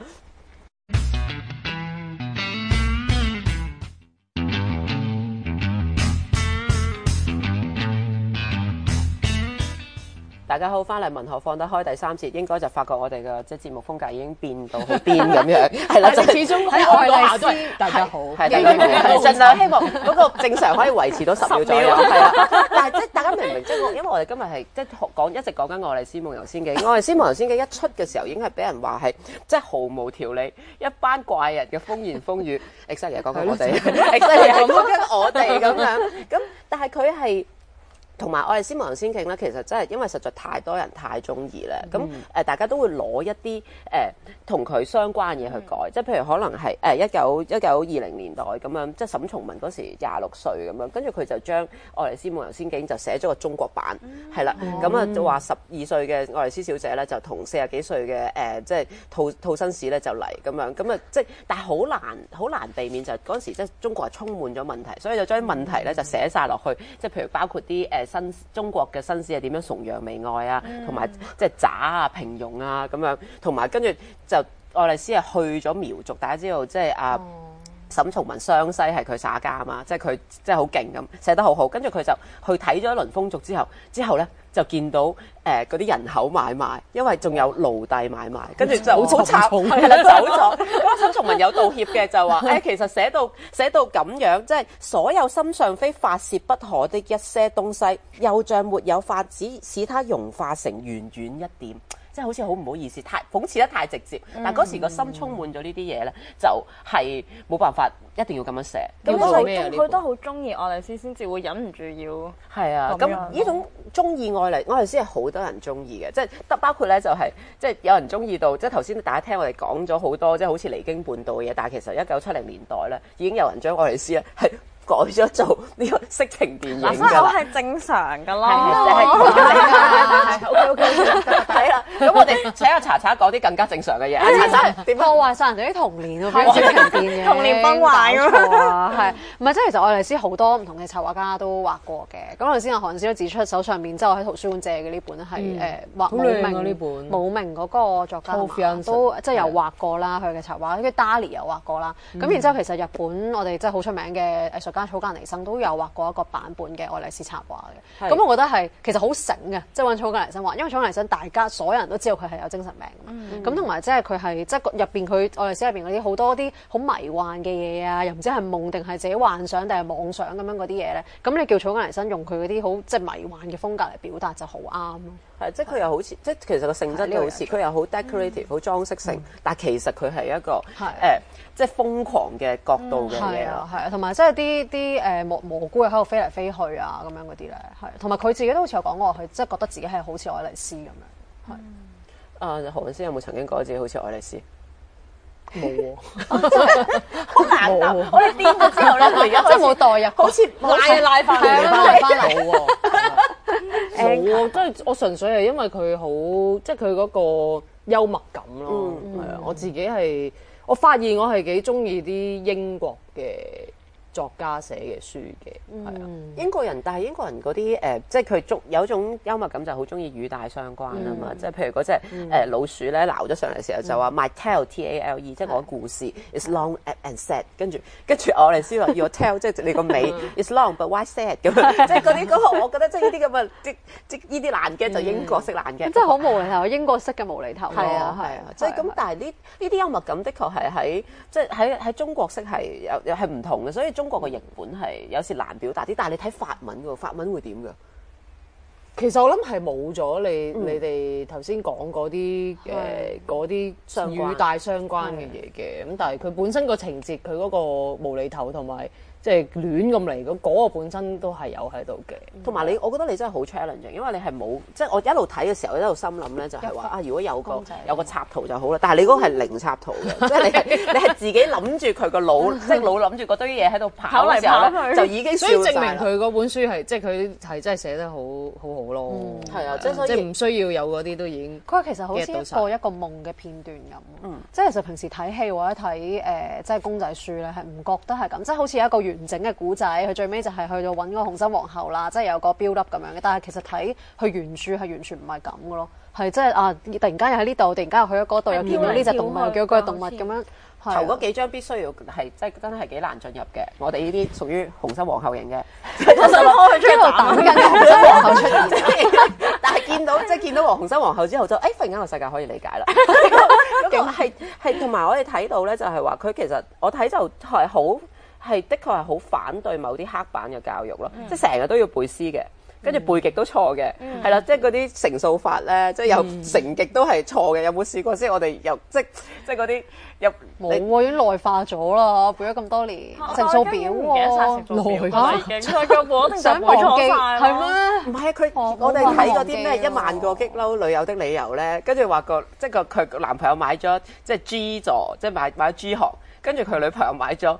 大家好，翻嚟文學放得開第三節，應該就發覺我哋嘅即係節目風格已經變到好癲咁樣，係啦，就始終喺愛麗絲大家好， 係盡量希望嗰個正常可以維持到十秒左右，係啦。但係即係大家明唔明？即係因為我哋今日係即係講一直講緊《愛麗絲夢遊仙境》，《愛麗絲夢遊仙境》一出嘅時候已經係俾人話係即係毫無條理，一班怪人嘅風言風語，exactly 講緊我哋，exactly 講緊我哋咁樣。咁但係佢係。同埋《愛麗絲夢遊仙境》咧，其實真係因為實在太多人太中意咧，咁誒、嗯、大家都會攞一啲誒同佢相關嘅嘢去改，即係、嗯、譬如可能係誒一九一九二零年代咁樣，即係沈從文嗰時廿六歲咁樣，跟住佢就將《愛麗絲夢遊仙境》就寫咗個中國版，係啦、嗯，咁啊就話十二歲嘅愛麗絲小姐咧就同四十幾歲嘅誒即係套套紳士咧就嚟咁樣，咁啊即係但係好難好難避免就嗰陣時即係中國係充滿咗問題，所以就將啲問題咧就寫晒落去，即係譬如包括啲誒。新中國嘅紳士係點樣崇洋媚外啊，同埋即係渣啊、平庸啊咁樣，同埋跟住就愛麗絲係去咗苗族，大家知道即係啊。沈從文湘西係佢耍家啊嘛，即係佢即係好勁咁寫得好好，跟住佢就去睇咗一輪風俗之後，之後咧就見到誒嗰啲人口買賣，因為仲有奴隸買賣，跟住就好慘，係啦走咗。咁沈從文有道歉嘅就話誒、哎，其實寫到寫到咁樣，即係所有心上非發泄不可的一些東西，又像沒有法子使它融化成圓圓一點。即係好似好唔好意思，太諷刺得太直接。嗯、但嗰時個心充滿咗呢啲嘢咧，就係、是、冇辦法，一定要咁樣寫。 咁佢佢都好中意愛麗絲，先至會忍唔住要。 係啊，咁呢種中意愛麗愛麗絲係好多人中意嘅，即係得包括咧就係、是、即係有人中意到，即係頭先大家聽我哋講咗好多，即係好似離經叛道嘅嘢。但係其實一九七零年代咧，已經有人將愛麗絲咧係改咗做呢個色情電影㗎啦。 所以係正常㗎咯。 係 OK OK，係啦。咁我哋請阿查查講啲更加正常嘅嘢。阿查查點破壞曬人哋啲童年喎，變色情電影， 童年崩壞咁啊！係唔係？即係其實愛麗絲好多唔同嘅插畫家都畫過嘅。咁頭先阿韓師都指出，手上面即係我喺圖書館借嘅呢本係誒畫冇名呢本冇名嗰個作家都即係有畫過啦，佢嘅插畫，跟住 Dali 有畫過啦。咁然之後其實日本我哋即係好出名嘅藝術家草間彌生都有畫過一個版本嘅愛麗絲插畫嘅。咁我覺得係其實好醒嘅，即係揾草間彌生畫，因為草間彌生大家所有人都知道佢係有精神病㗎嘛。咁同埋即係佢係即係入邊佢愛麗絲入邊嗰啲好多啲好迷幻嘅嘢啊，又唔知係夢定係自己幻想定係妄想咁樣嗰啲嘢咧。咁你叫草間彌生用佢嗰啲好即係迷幻嘅風格嚟表達就好啱咯。 係即係佢又好似即係其實個性質都好似，佢又好 decorative 好裝飾性，但係其實佢係一個誒即係瘋狂嘅角度嘅嘢咯。 係啊，同埋即係啲啲誒蘑蘑菇喺度飛嚟飛去啊咁樣嗰啲咧，係同埋佢自己都好似有講過，佢即係覺得自己係好似愛麗絲咁樣。係啊，何韻詩有冇曾經覺得自己好似愛麗絲？ 冇喎， 好難答。我哋癲咗之後咧，佢而家即係冇代入， 好似拉一拉翻嚟， 拉翻嚟冇喎。 冇啊，即係我純粹係因為佢好，即係佢嗰個幽默感咯。係啊，我自己係我發現我係幾中意啲英國嘅作家寫嘅書嘅，係啊、嗯， 英國人，但係英國人嗰啲誒，即係佢中有種幽默感，就好中意語帶相關啊嘛，即係、嗯、譬如嗰隻誒老鼠咧鬧咗上嚟嘅時候就話 My tale T A L E， 即係我故事 is long and sad， 跟住跟住我哋先話 Your tale 即係你個尾 is long but why sad 咁樣，即係嗰啲嗰個我覺得即係呢啲咁嘅即即呢啲爛嘅就英國式爛嘅， 真係好無厘頭，英國式嘅無厘頭。 係啊係啊，即係咁，但係呢呢啲幽默感的確係喺即係喺喺中國式係有有係唔同嘅，所以中國嘅譯本係有時難表達啲，但係你睇法文喎，法文會點㗎？ 其實我諗係冇咗你、嗯、你哋頭先講嗰啲誒嗰啲語帶相關嘅嘢嘅，咁的但係佢本身個情節佢嗰個無厘頭同埋即係亂咁嚟，咁嗰個本身都係有喺度嘅。同埋你，我覺得你真係好 challenging，因為你係冇即係我一路睇嘅時候，一路心諗咧就係話啊，如果有個有個插圖就好啦。但係你嗰個係零插圖嘅，即係你係你係自己諗住佢個腦，即係腦諗住嗰堆嘢喺度跑嘅時候咧，就已經笑晒啦。所以證明佢嗰本書係即係佢係真係寫得好好好咯。 係啊，即係所以即係唔需要有嗰啲都已經。 佢其實好似一個一個夢嘅片段咁。嗯，即係其實平時睇戲或者睇誒即係公仔書咧，係唔覺得係咁，即係好似一個完整嘅古仔，佢最尾就係去到揾個紅心皇后啦，即係有個 build up 咁樣嘅。但係其實睇佢原著係完全唔係咁嘅咯，係即係啊，突然間又喺呢度，突然間又去咗嗰度，又見到呢隻動物，又叫嗰隻動物咁樣。頭嗰幾張必須要係即係真係幾難進入嘅。我哋呢啲屬於紅心皇后型嘅，我想開出嚟等緊紅心皇后出現。但係見到即係見到紅心皇后之後就誒，忽然間個世界可以理解啦。嗰個係係同埋我哋睇到咧，就係話佢其實我睇就係好係的確係好反對某啲刻板嘅教育咯，嗯、即係成日都要背詩嘅。跟住背極都錯嘅，係啦、嗯，即係嗰啲乘數法咧，即係有乘極都係錯嘅。有冇試過先？我哋又即即係嗰啲有冇喎？已經內化咗啦，背咗咁多年乘數表喎， 唔記得曬乘數表啦，已經再個個定就背錯曬， 係咩？ 唔係啊，佢我哋睇嗰啲咩一萬個激嬲女友的理由咧，跟住話個即係個佢男朋友買咗即係 G 座，即係買買咗 G 行，跟住佢女朋友買咗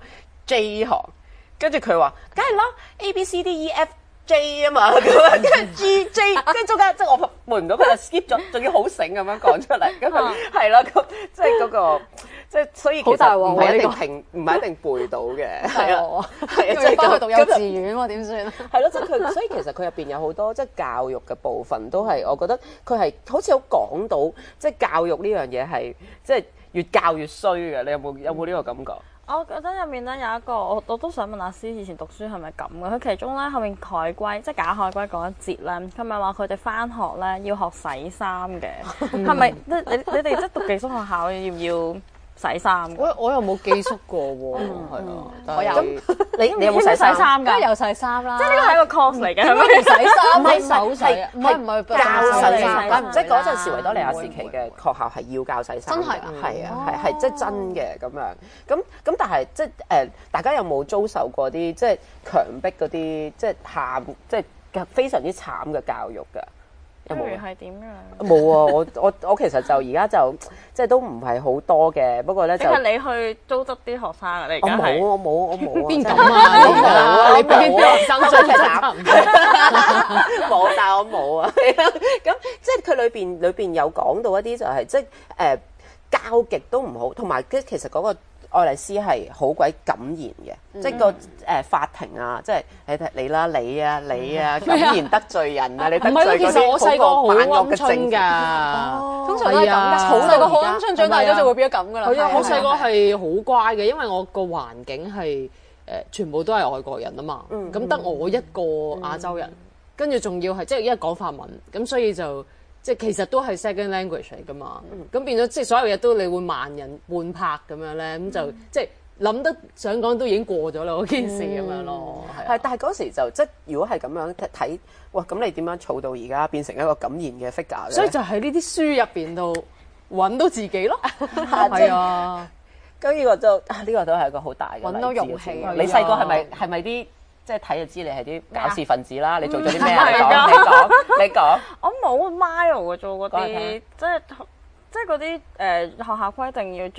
J 行，跟住佢話梗係啦 A B C D E F J 啊嘛，咁樣跟住 G J， 跟住中間即係我背唔到，佢就 skip 咗，仲要好醒咁樣講出嚟，咁係啦，咁即係嗰個即係所以其實唔係一定聽，唔係一定背到嘅，係啊，係啊，即係翻去讀幼稚園喎，點算啊？ 係咯，即係佢，所以其實佢入邊有好多即係教育嘅部分，都係我覺得佢係好似好講到即係教育呢樣嘢係即係越教越衰嘅。你有冇有冇呢個感覺？ 我覺得入面咧有一個，我我都想問阿師以前讀書係咪咁嘅？佢其中咧後面海龜，即係假海龜嗰一節咧，佢咪話佢哋返學咧要學洗衫嘅，係咪？你你你哋即係讀寄宿學校要唔要洗衫？ 我我又冇寄宿過喎，係啊， 我有。 你你有冇洗衫㗎？ 梗係有洗衫啦。 即係呢個係一個 course 嚟嘅，係咪？ 唔洗衫， 唔係手洗，唔係唔係教洗衫， 衫，即係嗰陣時維多利亞時期嘅學校係要教洗衫， 真係係啊，係係即係真嘅咁樣。咁咁但係即係誒，大家有冇遭受過啲即係強迫嗰啲即係慘即係非常之慘嘅教育㗎？有冇？ 係點樣？ 冇啊！我我我其實就而家就即係都唔係好多嘅，不過咧就係你去糟質啲學生啊！你而家係我冇我冇我冇邊咁啊？ 你冇啊！你邊啲學生糟質？ 冇，但係我冇啊！咁即係佢裏邊裏邊有講到一啲就係即係誒教極都唔好，同埋即係其實嗰個愛麗絲係好鬼敢言嘅，即係個誒法庭啊，即係你睇你啦，你啊你啊敢言得罪人啊，你得罪嗰啲好個反惡嘅政㗎， 通常都係咁㗎。細個好鵪鶉，長大咗就會變咗咁㗎啦。 係啊，我細個係好乖嘅，因為我個環境係誒全部都係外國人啊嘛，咁得我一個亞洲人，跟住仲要係即係一講法文，咁所以就。即係其實都係 second language 嚟㗎嘛，咁、嗯、變咗即係所有嘢都你會慢人半拍咁樣咧，咁、嗯、就即係諗得想講都已經過咗啦嗰件事咁樣咯。係、 嗯，但係嗰時就即係如果係咁樣睇，哇！咁你點樣儲到而家變成一個敢言嘅 figure 咧？ 所以就喺呢啲書入邊度揾到自己咯。係啊， 咁呢個都呢、呢個都係一個好大嘅揾到勇氣。 你細個係咪係咪啲？即係睇就知你係啲搞事分子啦！你做咗啲咩啊？你講，你講，你講。 我冇 mile 嘅做嗰啲，即係即係嗰啲誒學校規定要着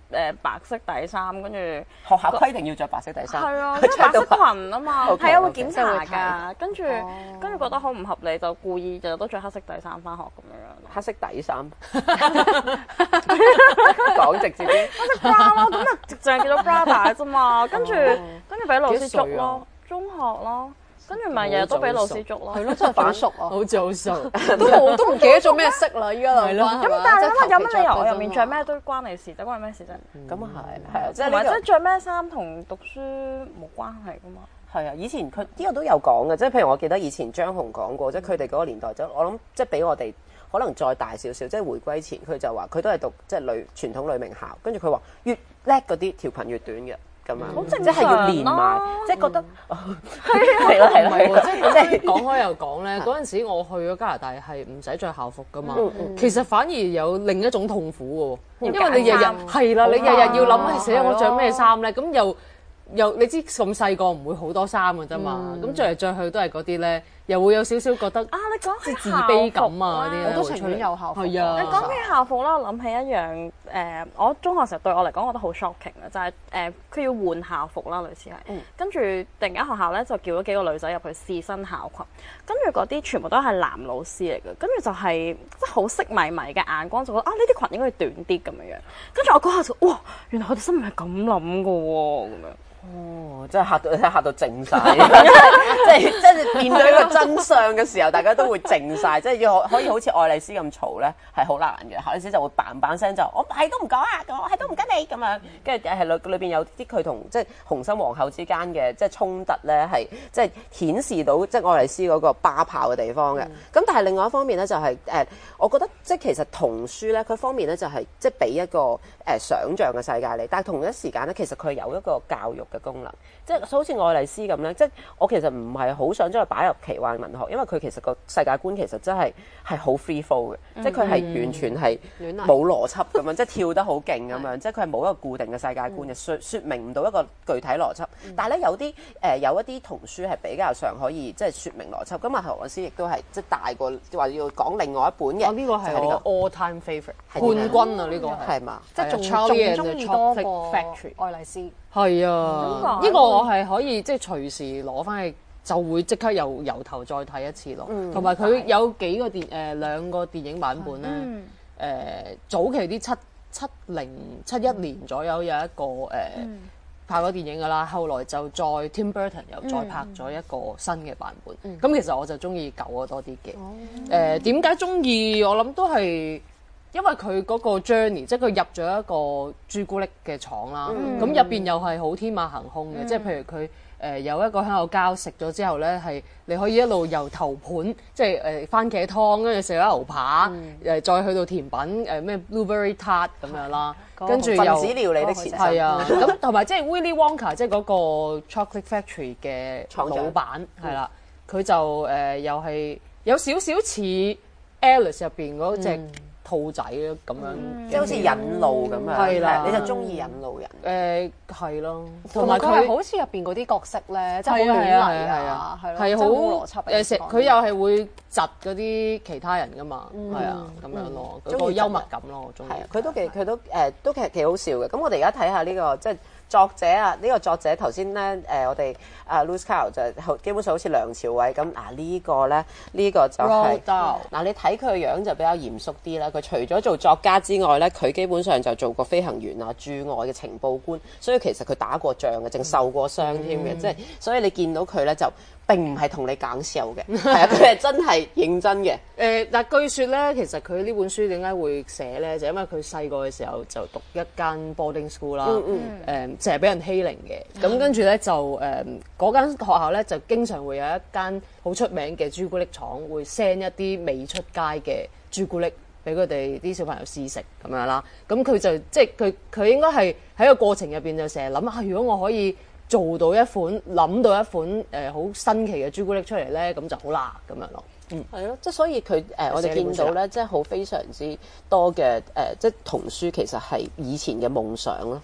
誒白色底衫，跟住學校規定要着白色底衫， 係啊，因為白色裙啊嘛，係啊會檢查會睇㗎，跟住跟住覺得好唔合理，就故意日日都着黑色底衫翻學咁樣樣。 黑色底衫，講直接啲， 黑色 bra 咯，咁就淨係叫做 bra 帶啫嘛，跟住跟住俾老師捉咯，中學咯。跟住咪日日都俾老師捉咯， 係咯，真係好熟啊！ 好早熟， 都冇都唔記得咗咩色啦，依家就係咯咁但係你諗下，有乜理由我入面着咩都關你事，就關你咩事啫？ 咁啊係，係啊，即係同埋即呢係着咩衫同讀書冇關係噶嘛。 個係啊，以前佢呢個都有講嘅，即係譬如我記得以前張紅講過，即係佢哋嗰個年代，即係我諗即係比我哋可能再大少少，即係回歸前，佢就話佢都係讀即係女傳統女名校，跟住佢話越叻嗰啲條裙越短嘅。咁樣，即係要連埋，即係覺得係咯係咯， 唔係喎，即係即係講開又講咧。嗰陣時我去咗加拿大係唔使着校服噶嘛，其實反而有另一種痛苦喎，因為你日日係啦，你日日要諗係死我着咩衫咧，咁又又你知咁細個唔會好多衫㗎啫嘛，咁着嚟着去都係嗰啲咧。又會有少少覺得啊！你講起自卑感啊嗰啲， 我都情願有校服。 係啊！ 你講起校服啦，我諗起一樣誒，我中學時候對我嚟講，我覺得好 shocking 嘅，就係誒佢要換校服啦，類似係。跟住突然間學校咧就叫咗幾個女仔入去試新校裙，跟住嗰啲全部都係男老師嚟嘅，跟住就係即係好色迷迷嘅眼光，就覺得啊呢啲裙應該要短啲咁樣樣。跟住我嗰下就哇，原來佢哋心入面係咁諗嘅喎，咁樣。 哦，真係嚇到，真係嚇到靜晒，即係即係面對一個真相嘅時候，大家都會靜晒，即係要可以好似愛麗絲咁嘈咧，係好難嘅。愛麗絲就會嘭嘭聲就我係都唔講啊，我係都唔跟你咁樣，跟住係裏裏邊有啲佢同即係紅心皇后之間嘅即係衝突咧，係即係顯示到即係愛麗絲嗰個巴炮嘅地方嘅。咁、嗯、但係另外一方面咧，就係、是、誒、呃，我覺得即係其實童書咧，佢方面咧就係、是、即係俾一個誒、呃、想像嘅世界你，但係同一時間咧，其實佢有一個教育嘅功能，即係好似愛麗絲咁咧，即係我其實唔係好想將佢擺入奇幻文學，因為佢其實個世界觀其實真係係好 free flow 嘅，嗯、即係佢係完全係冇邏輯咁樣，即係跳得好勁咁樣，即係佢係冇一個固定嘅世界觀嘅，説説明唔到一個具體邏輯。嗯、但係咧有啲誒、呃、有一啲童書係比較上可以即係説明邏輯。咁啊，何老師亦都係即係大過話要講另外一本嘅。 哦，呢、這個係我 all time favourite 冠軍啊！呢、這個係嘛？ 即係仲仲中意多過愛麗絲。 係啊，呢個我係可以即係隨時攞翻去，就會即刻由由頭再睇一次咯。同埋佢有幾個電誒、呃、兩個電影版本咧，誒、嗯呃、早期啲七七零七一年左右有一個誒、呃嗯、拍過電影㗎啦，後來就再 Tim Burton 又再拍咗一個新嘅版本。咁、嗯、其實我就中意舊嘅多啲嘅。誒點解中意？我諗都係。因為佢嗰個 journey，即係佢入咗一個朱古力嘅廠啦，咁入邊又係好天馬行空嘅，即係、嗯、譬如佢誒、呃、有一個香口膠食咗之後咧，係你可以一路由頭盤，即係誒番茄湯，跟住食咗牛扒，誒、嗯呃、再去到甜品誒咩、呃、blueberry tart 咁樣啦，跟住又分子料理的前身， 係啊，咁同埋即係 Willy Wonka， 即係嗰個 chocolate factory 嘅老闆係啦，佢、嗯、就誒、呃、又係有少少似 Alice 入邊嗰隻。嗯兔仔咯咁樣， 即係好似引路咁樣，係啦，你就中意引路人。 誒係咯， 同埋佢係好似入邊嗰啲角色咧，即係好亂嚟啊，係咯，係好邏輯。 誒食佢又係會窒嗰啲其他人噶嘛，係啊咁樣咯，嗰個幽默感咯，我中意。係啊， 佢都幾佢都誒都其實幾好笑嘅。咁我哋而家睇下呢個即係。作者啊，呢、這個作者頭先咧，誒、呃、我哋啊 Lewis Carroll 就好基本上好似梁朝偉咁，嗱、啊這個、呢個咧，呢個就係、是、嗱、啊、你睇佢個樣就比較嚴肅啲啦。佢除咗做作家之外咧，佢基本上就做過飛行員啊、駐外嘅情報官，所以其實佢打過仗嘅，淨受過傷添嘅，即係、嗯、所以你見到佢咧就。並唔係同你講笑嘅，係啊，佢係真係認真嘅。誒，但據說咧，其實佢呢本書點解會寫咧？就因為佢細個嘅時候就讀一間 boarding school 啦，誒，成日俾人欺凌嘅。咁跟住咧就誒嗰間學校咧就經常會有一間好出名嘅朱古力廠，會 send 一啲未出街嘅朱古力俾佢哋啲小朋友試食咁樣啦。咁佢就即係佢佢應該係喺個過程入邊就成日諗啊，如果我可以做到一款諗到一款誒好、呃、新奇嘅朱古力出嚟咧，咁就好啦咁樣咯。嗯，係咯，即係所以佢誒、呃、我哋見到咧，即係好非常之多嘅誒、呃，即係童書其實係以前嘅夢想咯。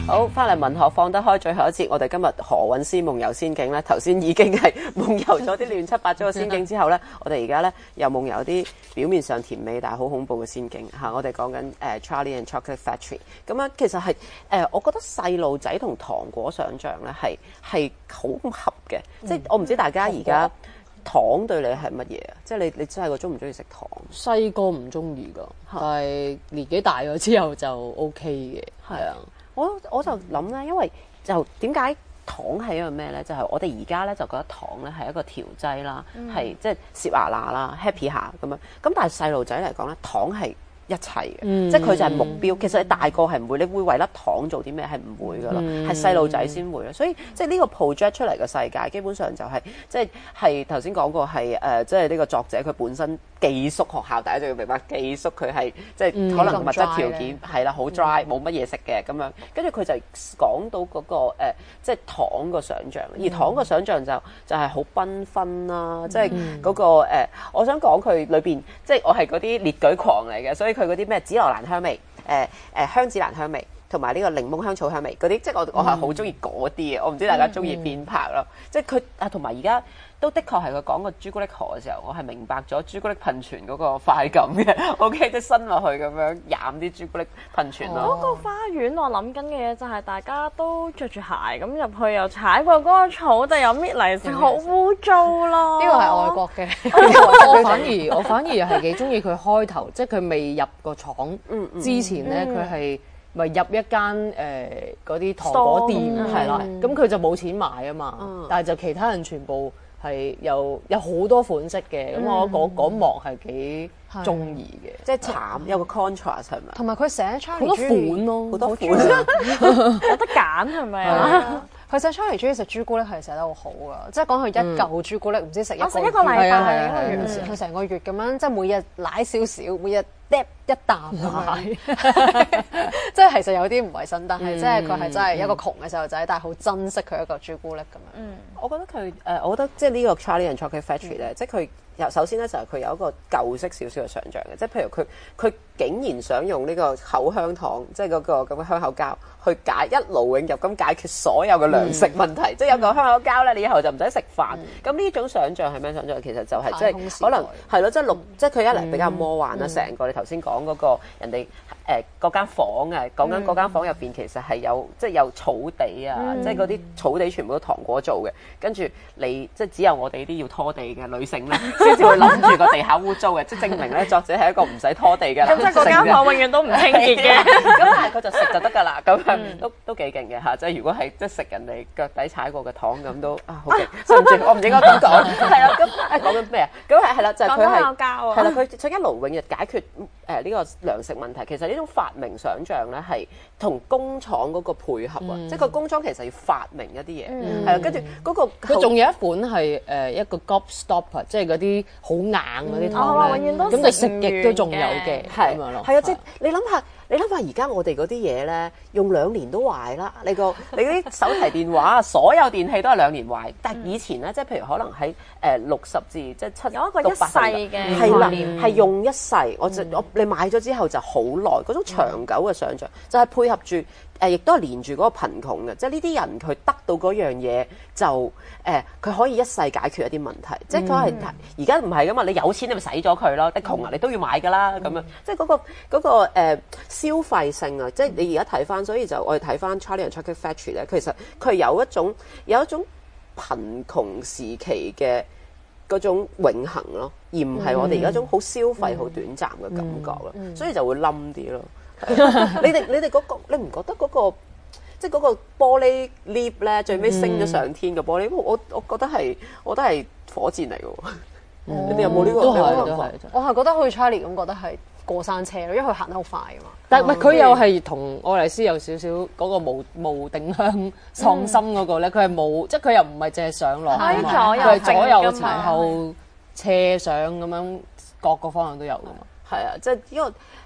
好，翻嚟文學放得開最後一節，我哋今日何韻詩夢遊仙境咧，頭先已經係夢遊咗啲亂七八糟嘅仙境之後咧，我哋而家咧又夢遊啲表面上甜美但係好恐怖嘅仙境嚇。我哋講緊誒 Charlie and Chocolate Factory 咁樣，其實係誒、呃，我覺得細路仔同糖果想像咧係係好合嘅，嗯、即係我唔知大家而家糖對你係乜嘢啊？即係你你細個中唔中意食糖？ 細個唔中意㗎，但係年紀大咗之後就 O K 嘅，係啊。 我我就諗咧，因為就點解糖係一個咩咧？就係、是、我哋而家咧就覺得糖咧係一個調劑啦，係即係攝牙罅啦、happy 下咁樣。咁但係細路仔嚟講咧，糖係一切嘅，嗯、即係佢就係目標。其實你大個係唔會，你會為粒糖做啲咩係唔會噶咯，係細路仔先會咯。所以即係呢個 project 出嚟嘅世界，基本上就係、是、即係係頭先講過係誒、呃，即係呢個作者佢本身寄宿學校，大家就要明白寄宿佢係即係、嗯、可能物質條件係啦，好 dry 冇乜嘢食嘅咁樣，跟住佢就講到嗰、那個、呃、即係糖個想像，而糖個想像就就係好繽紛啦，即係嗰個、呃、我想講佢裏邊，即係我係嗰啲列舉狂嚟嘅，所以佢嗰啲咩紫羅蘭香味、誒、呃、誒、呃、香子蘭香味，同埋呢個檸檬香草香味嗰啲，即係我我係好中意嗰啲嘅。我唔知大家中意邊拍咯，即係佢啊，同埋而家都的確係佢講個朱古力河嘅時候，我係明白咗朱古力噴泉嗰個快感嘅。OK，即係伸落去咁樣飲啲朱古力噴泉咯。 嗰個花園我諗緊嘅嘢就係大家都着住鞋咁入去，又踩過嗰個草地，又搣嚟食，好污糟咯。 呢個係外國嘅。 我反而我反而係幾中意佢開頭，即係佢未入個廠之前咧，佢係咪入一間誒嗰啲糖果店係啦，咁佢就冇錢買啊嘛，但係就其他人全部係有有好多款式嘅，咁我嗰嗰幕係幾中意嘅， 即係慘有個 contrast 係咪？ 同埋佢寫 Charlie 好多款咯， 好多款有得揀係咪啊？ 佢寫 Charlie 中意食朱古力係寫得好好噶，即係講佢一嚿朱古力唔知食一個食一個禮拜， 佢成個月咁樣，即係每日舐少少，每日嗒一啖咁樣，即係其實有啲唔衞生，但係即係佢係真係一個窮嘅細路仔，但係好珍惜佢一個朱古力咁樣。 嗯，我覺得佢誒，我覺得即係呢個 Charlie and Chocolate Factory 咧，即係佢。有首先咧就係佢有一個舊式少少嘅想像嘅，即係譬如佢佢竟然想用呢個口香糖，即係嗰個咁嘅香口膠去解一勞永逸咁解決所有嘅糧食問題，嗯、即係有個香口膠咧，你以後就唔使食飯。咁呢、嗯、種想像係咩想像？其實就係即係可能係咯，即係六，即係佢一嚟比較魔幻啦，成、嗯、個你頭先講嗰個人哋誒嗰間房啊，講緊嗰間房入邊其實係有即係有草地啊，嗯、即係嗰啲草地全部都糖果做嘅，跟住你即係只有我哋啲要拖地嘅女性咧。先至會諗住個地下污糟嘅，即係證明咧作者係一個唔使拖地嘅。 咁即係嗰間房永遠都唔清潔嘅。 咁但係佢就食就得㗎啦，咁樣都都幾勁嘅嚇。即係如果係即係食人哋腳底踩過嘅糖咁都啊好勁。對唔住，我唔應該咁講。係啊，咁誒講緊咩啊？咁係係啦，就係佢係係啦，佢想一勞永逸解決誒呢個糧食問題。其實呢種發明想像咧係同工廠嗰個配合啊，即係個工廠其實要發明一啲嘢，係啊，跟住嗰個佢仲有一款係誒一個 Gobstopper，即係嗰啲好硬嗰啲糖咧，咁就食極都仲有嘅，係咁樣咯。 係啊，即係你諗下，你諗下而家我哋嗰啲嘢咧，用兩年都壞啦。你個你嗰啲手提電話啊，所有電器都係兩年壞。但係以前咧，即係譬如可能喺誒六十至即係七有一個一世嘅， 係啦，係用一世。我就我你買咗之後就好耐，嗰種長久嘅想像就係配合住。誒，亦都係連住嗰個貧窮嘅，即係呢啲人佢得到嗰樣嘢就誒，佢、呃、可以一世解決一啲問題。即係佢係而家唔係噶嘛，你有錢你咪使咗佢咯，你窮啊你都要買噶啦咁樣。即係嗰、嗰個嗰、嗰個呃、消費性啊，即係你而家睇翻，所以就我哋睇翻 Charlie and Chocolate Factory 咧，其實佢有一種有一種貧窮時期嘅嗰種永恆咯，而唔係我哋而家種好消費好短暫嘅感覺咯，嗯嗯、所以就會冧啲咯。你哋你哋嗰個，你唔覺得嗰個即係嗰個玻璃 lift 咧，最尾升咗上天嘅玻璃？我我覺得係，我覺得係火箭嚟嘅喎。你哋有冇呢個？ 都係都係。 我係覺得好似 Charlie 咁，覺得係過山車咯，因為佢行得好快啊嘛。 但係佢又係同愛麗絲有少少嗰個無無定向創新嗰個咧，佢係冇，即係佢又唔係淨係上落啊嘛，佢係左右前後斜上咁樣，各個方向都有㗎嘛。 係啊，即係呢個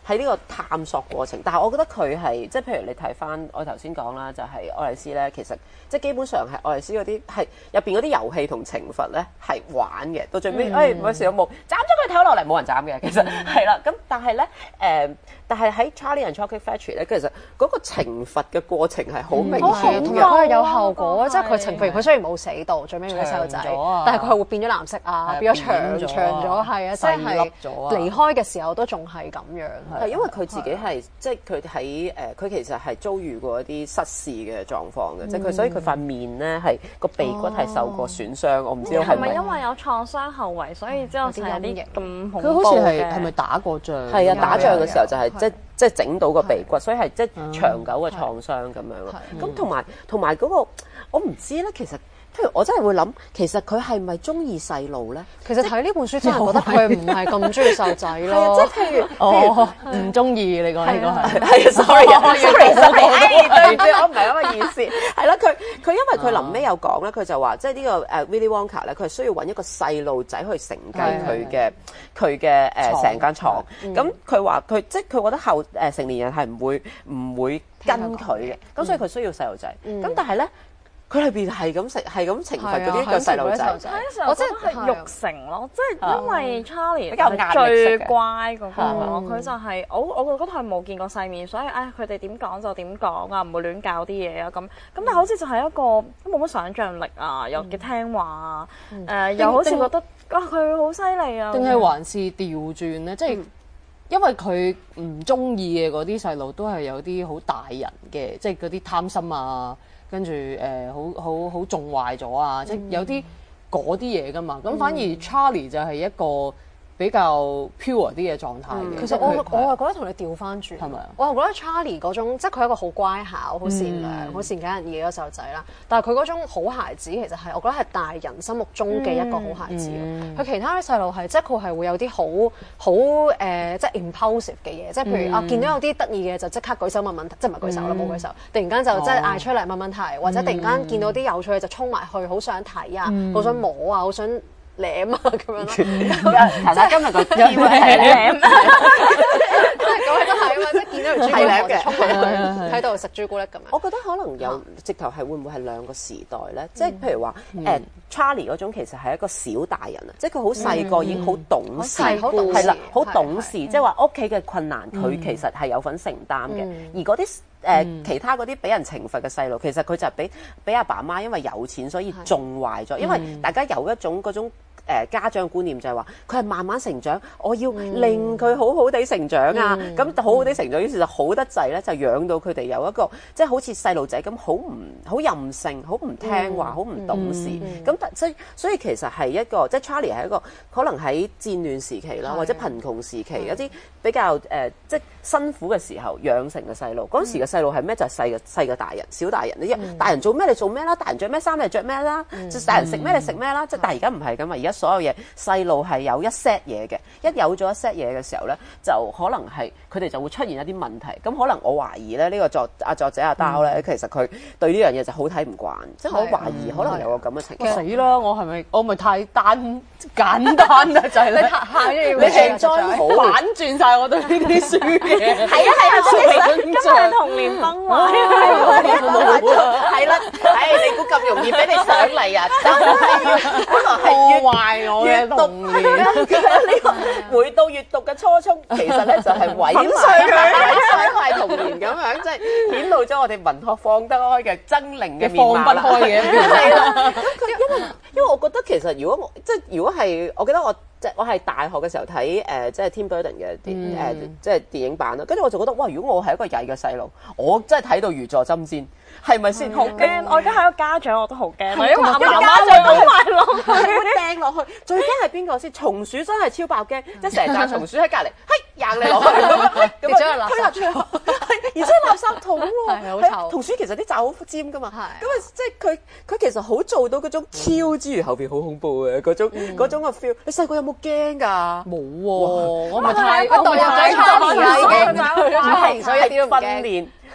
喺呢個探索過程。但係我覺得佢係即係譬如你睇翻我頭先講啦，就係愛麗絲咧，其實即係基本上係愛麗絲嗰啲係入邊嗰啲遊戲同懲罰咧係玩嘅，到最尾誒冇事有冇斬咗佢頭落嚟冇人斬嘅，其實係啦。咁但係咧誒，但係喺 Charlie and Chocolate Factory 咧，其實嗰個懲罰嘅過程係好明顯嘅， 同埋佢係有後果，即係佢懲罰佢雖然冇死到，最尾嗰啲細路仔，但係佢係會變咗藍色啊，變咗長長咗，係啊，即係離開嘅時候都仲係咁樣。 係因為佢自己係即係佢喺誒，佢其實係遭遇過一啲失視嘅狀況嘅，即係佢所以佢塊面咧係個鼻骨係受過損傷，我唔知道係咪因為有創傷後遺，所以之後先有啲咁恐怖嘅。 佢好似係係咪打過仗？ 係啊，打仗嘅時候就係即即係整到個鼻骨，所以係即係長久嘅創傷咁樣咯。咁同埋同埋嗰個我唔知咧，其實。譬如我真係會諗，其實佢係咪中意細路咧？ 其實睇呢本書真係覺得佢唔係咁中意細路仔咯。 係啊，即係譬如哦，唔中意你講呢個係係啊，sorry 啊，sorry sorry，對唔住，我唔係咁嘅意思。係啦，佢佢因為佢臨尾有講咧，佢就話即係呢個誒 Willy Wonka 咧，佢係需要揾一個細路仔去承繼佢嘅佢嘅誒成間廠。咁佢話佢即係佢覺得後誒成年人係唔會唔會跟佢嘅，咁所以佢需要細路仔。咁但係咧。佢裏邊係咁食，係咁懲罰嗰啲個細路仔。 我真係係育成咯，即係因為 Charlie 係最乖嗰個，佢就係我我覺得佢冇見過世面，所以唉佢哋點講就點講啊，唔會亂教啲嘢啊咁。咁但係好似就係一個都冇乜想像力啊，又幾聽話啊，誒又好似覺得啊佢好犀利啊。 定係還是調轉咧？即係因為佢唔中意嘅嗰啲細路都係有啲好大人嘅，即係嗰啲貪心啊。跟住誒好好好縱壞咗啊！即係有啲嗰啲嘢噶嘛，咁反而 Charlie 就係一個比較 pure 啲嘅狀態嘅。 其實我我係覺得同你調翻轉， 係咪啊？ 我係覺得 Charlie 嗰種，即係佢係一個好乖巧、好善良、好善解人意嘅細路仔啦。但係佢嗰種好孩子，其實係我覺得係大人心目中嘅一個好孩子。佢其他啲細路係即係佢係會有啲好好誒，即係 impulsive 嘅嘢，即係譬如啊見到有啲得意嘅就即刻舉手問問題，即係唔係舉手啦，冇舉手，突然間就即係嗌出嚟問問題，或者突然間見到啲有趣嘅就衝埋去，好想睇啊，好想摸啊，好想舐啊咁樣咯。 查查今日個點係舐， 即係咁都係啊嘛，即係見到條朱古力我就衝埋去喺度食朱古力咁樣。 我覺得可能有直頭係會唔會係兩個時代咧？即係譬如話誒 Charlie 嗰種其實係一個小大人啊，即係佢好細個已經好懂事，係啦，好懂事，即係話屋企嘅困難佢其實係有份承擔嘅，而嗰啲。誒、呃嗯、其他嗰啲俾人懲罰嘅細路，其實佢就係俾俾阿爸媽因為有錢，所以縱壞咗。因為大家有一種嗰種。誒家長觀念就係話佢係慢慢成長，我要令佢好好地成長啊！咁、嗯、好好地成長，於是就好得滯咧，就養到佢哋有一個即係、就是、好似細路仔咁，好唔好任性，好唔聽話，好唔、嗯、懂事。咁但即所以其實係一個即係 Charlie 係一個可能喺戰亂時期啦，或者貧窮時期一啲比較誒、呃、即係辛苦嘅時候養成嘅細路。嗰陣時嘅細路係咩？就係細嘅細嘅大人，小大人。你大人做咩你做咩啦，大人着咩衫你着咩啦，即係大人食咩你食咩啦。即係但係而家唔係咁啊，而家所有嘢細路係有一 set 嘢嘅，一有咗一 set 嘢嘅時候咧，就可能係佢哋就會出現一啲問題。咁可能我懷疑咧，呢、呢個作阿作者阿 Dow 咧，其實佢對呢樣嘢就好睇唔慣，即係我懷疑可能有個咁嘅情況。 死啦！我係咪我咪太單簡單啊？就係你太你係再反轉晒我對呢啲書嘅。係啊係啊，今日係童年崩壞， 係啦，唉，你估咁容易俾你上嚟啊？就係要本來係破壞我嘅童年。 呢個回到閱讀嘅初衷，其實咧就係毀壞佢，毀壞童年咁樣，即係顯露咗我哋文學放得開嘅猙獰嘅面貌啦。 放不開嘅， 係啦。因為因為我覺得其實如果我即係如果係，我記得我。即係我係大學嘅時候睇誒、呃，即係 Tim Burton 嘅電誒，嗯、即係電影版啦。跟住我就覺得，哇！如果我係一個曳嘅細路，我真係睇到如坐針氈，係咪先？好驚、嗯！ 我而家係個家長，我都好驚。因為媽媽就倒埋落去，掟落去。最驚係邊個先？松鼠真係超爆驚，即係成紮松鼠喺隔離，嘿，掟你落去咁樣，咁樣推落出去，而且垃圾桶喎，係好臭。松鼠其實啲爪好尖㗎嘛，咁啊，即係佢佢其實好做到嗰種 Q 之餘後邊好恐怖嘅嗰種嗰種嘅 feel。你細個有冇驚㗎？ 冇喎，我咪太我代入咗 Charlie 啦，已經係所以一啲都訓練。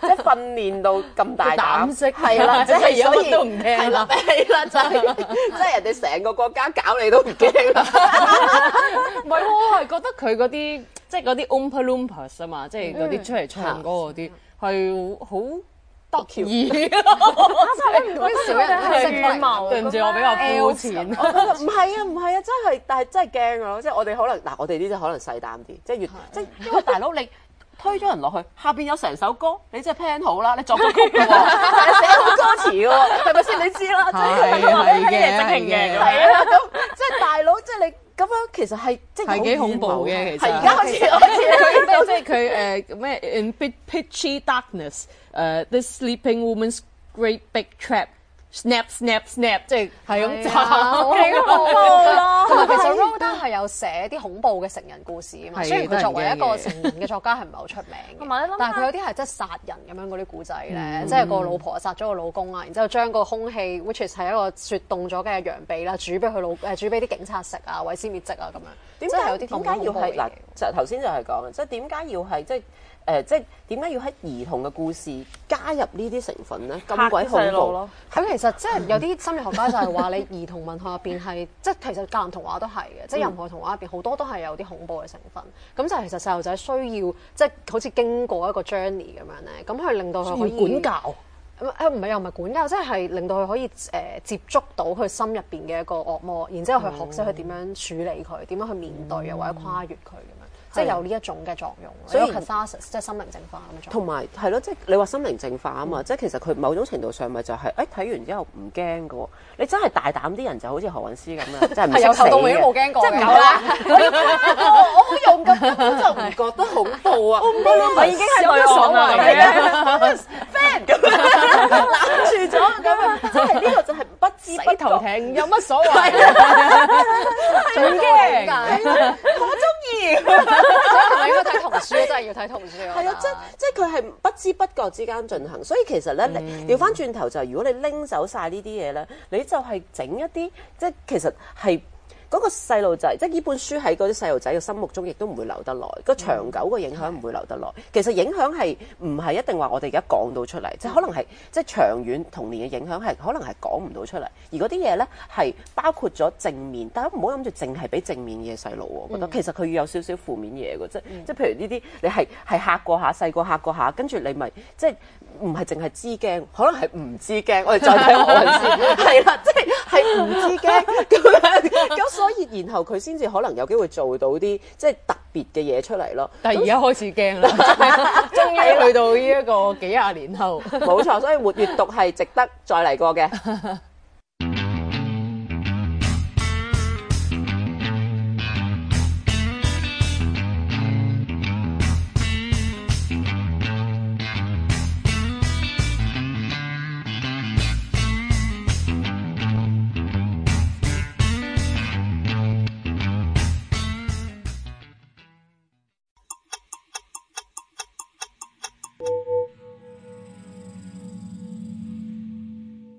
即係訓練到咁大膽識係啦，即係所以都唔驚係啦，係啦，就係即係人哋成個國家搞你都唔驚啦。 唔係，我係覺得佢嗰啲即係嗰啲 Oompa Loompas 啊嘛，即係嗰啲出嚟唱歌嗰啲係好得意。 唔好小人係識羽毛對唔住，我比較膚淺。 唔係啊，唔係啊，真係，但係真係驚咯！即係我哋可能嗱，我哋呢啲可能細膽啲，即係越即係因為大佬你推咗人落去，下邊有成首歌，你真係 plan 好啦，你作個曲嘅喎，寫好歌詞嘅喎，係咪先？你知啦，即係係係嘅， 即興嘅係啊，咁即係大佬，即係你咁樣其實係即係係幾恐怖嘅，其實。 係而家開始開始。 即係佢誒咩？In pitchy darkness，誒，this sleeping woman's great big trap。snap snap snap， 即係係咁炸， 好恐怖咯！同埋其實 Roald 係有寫啲恐怖嘅成人故事啊嘛，雖然佢作為一個成人嘅作家係唔係好出名嘅，但係佢有啲係真係殺人咁樣嗰啲古仔咧，即係個老婆殺咗個老公啊，然之後將個空氣 which is 係一個雪凍咗嘅羊髀啦，煮俾佢老誒煮俾啲警察食啊，毀屍滅跡啊咁樣。 點解點解要係嗱？就頭先就係講，即係點解要係即係。誒，即係點解要喺兒童嘅故事加入呢啲成分咧？咁鬼恐怖咯！ 佢其實即係有啲心理學家就係話，你兒童文學入邊係即係其實格林童話都係嘅，即係任何童話入邊好多都係有啲恐怖嘅成分。咁就係其實細路仔需要即係好似經過一個 journey 咁樣咧，咁去令到佢可以管教。 誒唔係又唔係管教，即係令到佢可以誒、呃、接觸到佢心入邊嘅一個惡魔，然之後去學識佢點樣處理佢，點樣去面對啊，或者跨越佢咁樣。即係有呢一種嘅作用，所以 catharsis 即係心靈淨化咁嘅作用。 同埋係咯，即係你話心靈淨化啊嘛，即係其實佢某種程度上咪就係誒睇完之後唔驚嘅喎。你真係大膽啲人就好似何韻詩咁樣，即係唔識死嘅。 由頭到尾都冇驚過嘅。 即係唔係啦，我好勇敢，根本就唔覺得恐怖啊！ 我已經係對岸啦， 係啊 friend 咁樣攬住咗咁樣，即係呢個就係不知不頭覺。 艇有乜所謂？ 仲驚㗎？ 我中意。 係咪應該睇童書？真係要睇童書啊！ 係啊，即即係佢係不知不覺之間進行，所以其實咧，你調翻轉頭就係如果你拎走晒呢啲嘢咧，你就係整一啲即係其實係。嗰個細路仔，即係呢本書喺嗰啲細路仔嘅心目中，亦都唔會留得耐。個長久嘅影響唔會留得耐。其實影響係唔係一定話我哋而家講到出嚟，即係可能係即係長遠童年嘅影響係可能係講唔到出嚟。而嗰啲嘢咧係包括咗正面，大家唔好諗住淨係俾正面嘢細路喎。我覺得其實佢要有少少負面嘢嘅，即係即係譬如呢啲你係係嚇過下細個嚇過下，跟住你咪即係唔係淨係知驚，可能係唔知驚。我哋再睇何韻詩，係啦，即係係唔知驚咁樣咁。所以，然後佢先至可能有機會做到啲即係特別嘅嘢出嚟咯。 但係而家開始驚啦，終於去到呢一個幾廿年後。 冇錯，所以活閱讀係值得再嚟過嘅。